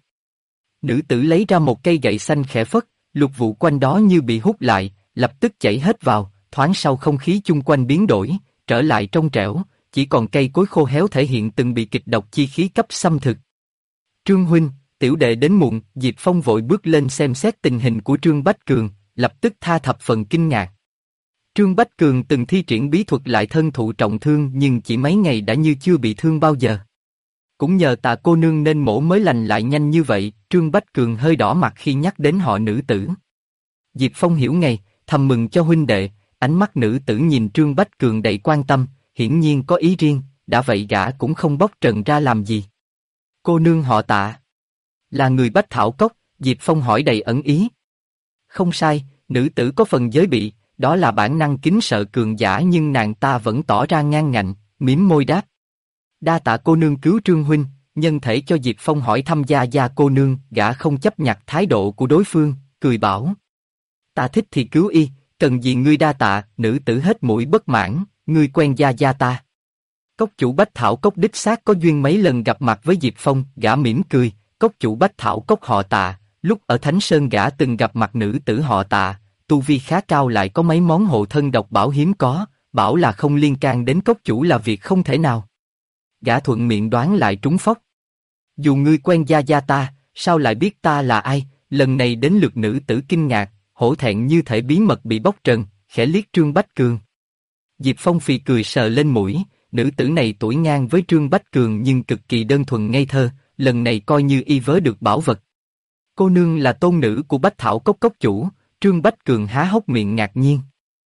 Nữ tử lấy ra một cây gậy xanh khẽ phất, lục vụ quanh đó như bị hút lại, lập tức chảy hết vào, thoáng sau không khí chung quanh biến đổi, trở lại trong trẻo, chỉ còn cây cối khô héo thể hiện từng bị kịch độc chi khí cấp xâm thực. Trương huynh, tiểu đệ đến muộn, Diệp Phong vội bước lên xem xét tình hình của Trương Bách Cường, lập tức tha thập phần kinh ngạc. Trương Bách Cường từng thi triển bí thuật lại thân thụ trọng thương nhưng chỉ mấy ngày đã như chưa bị thương bao giờ. Cũng nhờ Tạ cô nương nên mổ mới lành lại nhanh như vậy. Trương Bách Cường hơi đỏ mặt khi nhắc đến họ nữ tử. Diệp Phong hiểu ngay, thầm mừng cho huynh đệ, ánh mắt nữ tử nhìn Trương Bách Cường đầy quan tâm, hiển nhiên có ý riêng, đã vậy gã cũng không bóc trần ra làm gì. Cô nương họ Tạ, là người Bách Thảo Cốc, Diệp Phong hỏi đầy ẩn ý. Không sai, nữ tử có phần giới bị, đó là bản năng kính sợ cường giả nhưng nàng ta vẫn tỏ ra ngang ngạnh, mím môi đáp. Đa tạ cô nương cứu Trương huynh, nhân thể cho Diệp Phong hỏi thăm gia cô nương, gã không chấp nhặt thái độ của đối phương, cười bảo. Ta thích thì cứu y, cần gì ngươi đa tạ, nữ tử hết mũi bất mãn, ngươi quen gia ta. Cốc chủ Bách Thảo Cốc đích xác có duyên mấy lần gặp mặt với Diệp Phong, gã mỉm cười, cốc chủ Bách Thảo Cốc họ Tạ, lúc ở Thánh Sơn gã từng gặp mặt nữ tử họ Tạ, tu vi khá cao lại có mấy món hộ thân độc bảo hiếm có, bảo là không liên can đến cốc chủ là việc không thể nào. Gã thuận miệng đoán lại trúng phóc. Dù ngươi quen gia ta, sao lại biết ta là ai? Lần này đến lượt nữ tử kinh ngạc, hổ thẹn như thể bí mật bị bóc trần, khẽ liếc Trương Bách Cường. Diệp Phong phì cười sờ lên mũi, nữ tử này tuổi ngang với Trương Bách Cường nhưng cực kỳ đơn thuần ngây thơ, lần này coi như y vớ được bảo vật. Cô nương là tôn nữ của Bách Thảo Cốc cốc chủ, Trương Bách Cường há hốc miệng ngạc nhiên.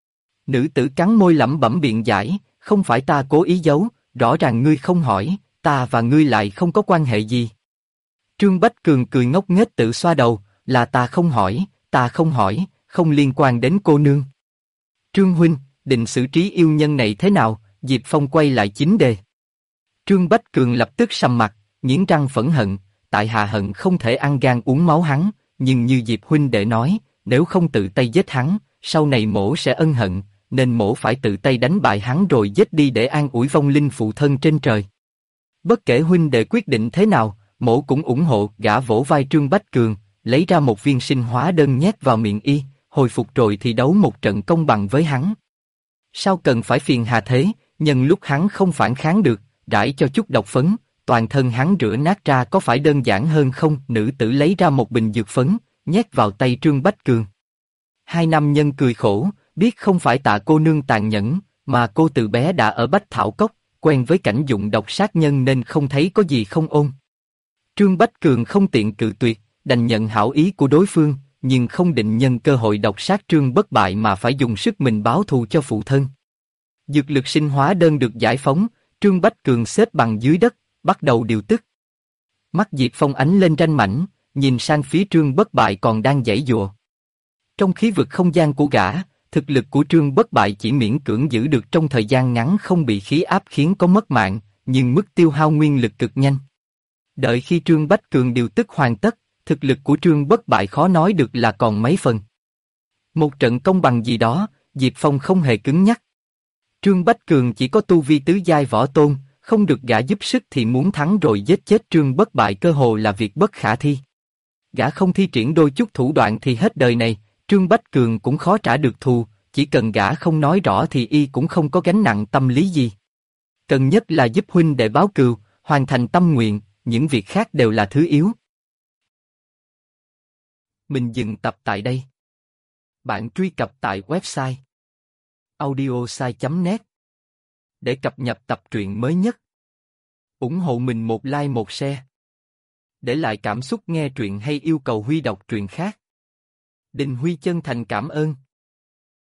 Nữ tử cắn môi lẩm bẩm biện giải, không phải ta cố ý giấu, rõ ràng ngươi không hỏi, ta và ngươi lại không có quan hệ gì. Trương Bách Cường cười ngốc nghếch tự xoa đầu, là ta không hỏi, không liên quan đến cô nương. Trương huynh, định xử trí yêu nhân này thế nào? Diệp Phong quay lại chính đề. Trương Bách Cường lập tức sầm mặt, nghiến răng phẫn hận, tại hạ hận không thể ăn gan uống máu hắn, nhưng như Diệp huynh đệ nói, nếu không tự tay giết hắn, sau này mổ sẽ ân hận, nên mổ phải tự tay đánh bại hắn rồi giết đi để an ủi vong linh phụ thân trên trời. Bất kể huynh đệ quyết định thế nào, mổ cũng ủng hộ. Gã vỗ vai Trương Bách Cường, lấy ra một viên sinh hóa đơn nhét vào miệng y, hồi phục rồi thì đấu một trận công bằng với hắn. Sao cần phải phiền hà thế, nhân lúc hắn không phản kháng được, rải cho chút độc phấn, toàn thân hắn rửa nát ra có phải đơn giản hơn không? Nữ tử lấy ra một bình dược phấn, nhét vào tay Trương Bách Cường. Hai nam nhân cười khổ, biết không phải Tạ cô nương tàn nhẫn, mà cô từ bé đã ở Bách Thảo Cốc, quen với cảnh dụng độc sát nhân nên không thấy có gì không ôn. Trương Bách Cường không tiện cự tuyệt, đành nhận hảo ý của đối phương, nhưng không định nhân cơ hội độc sát Trương Bất Bại mà phải dùng sức mình báo thù cho phụ thân. Dược lực sinh hóa đơn được giải phóng, Trương Bách Cường xếp bằng dưới đất, bắt đầu điều tức. Mắt Diệp Phong ánh lên ranh mãnh, nhìn sang phía Trương Bất Bại còn đang giãy giụa. Trong khí vực không gian của gã, thực lực của Trương Bất Bại chỉ miễn cưỡng giữ được trong thời gian ngắn không bị khí áp khiến có mất mạng, nhưng mức tiêu hao nguyên lực cực nhanh. Đợi khi Trương Bách Cường điều tức hoàn tất, thực lực của Trương Bất Bại khó nói được là còn mấy phần. Một trận công bằng gì đó, Diệp Phong không hề cứng nhắc. Trương Bách Cường chỉ có tu vi tứ giai võ tôn, không được gã giúp sức thì muốn thắng rồi giết chết Trương Bất Bại cơ hồ là việc bất khả thi. Gã không thi triển đôi chút thủ đoạn thì hết đời này, Trương Bách Cường cũng khó trả được thù, chỉ cần gã không nói rõ thì y cũng không có gánh nặng tâm lý gì. Cần nhất là giúp huynh đệ báo cừu, hoàn thành tâm nguyện, những việc khác đều là thứ yếu. Mình dừng tập tại đây. Bạn truy cập tại website audiosai.net để cập nhật tập truyện mới nhất. Ủng hộ mình một like một share. Để lại cảm xúc nghe truyện hay yêu cầu Huy đọc truyện khác. Đình Huy chân thành cảm ơn.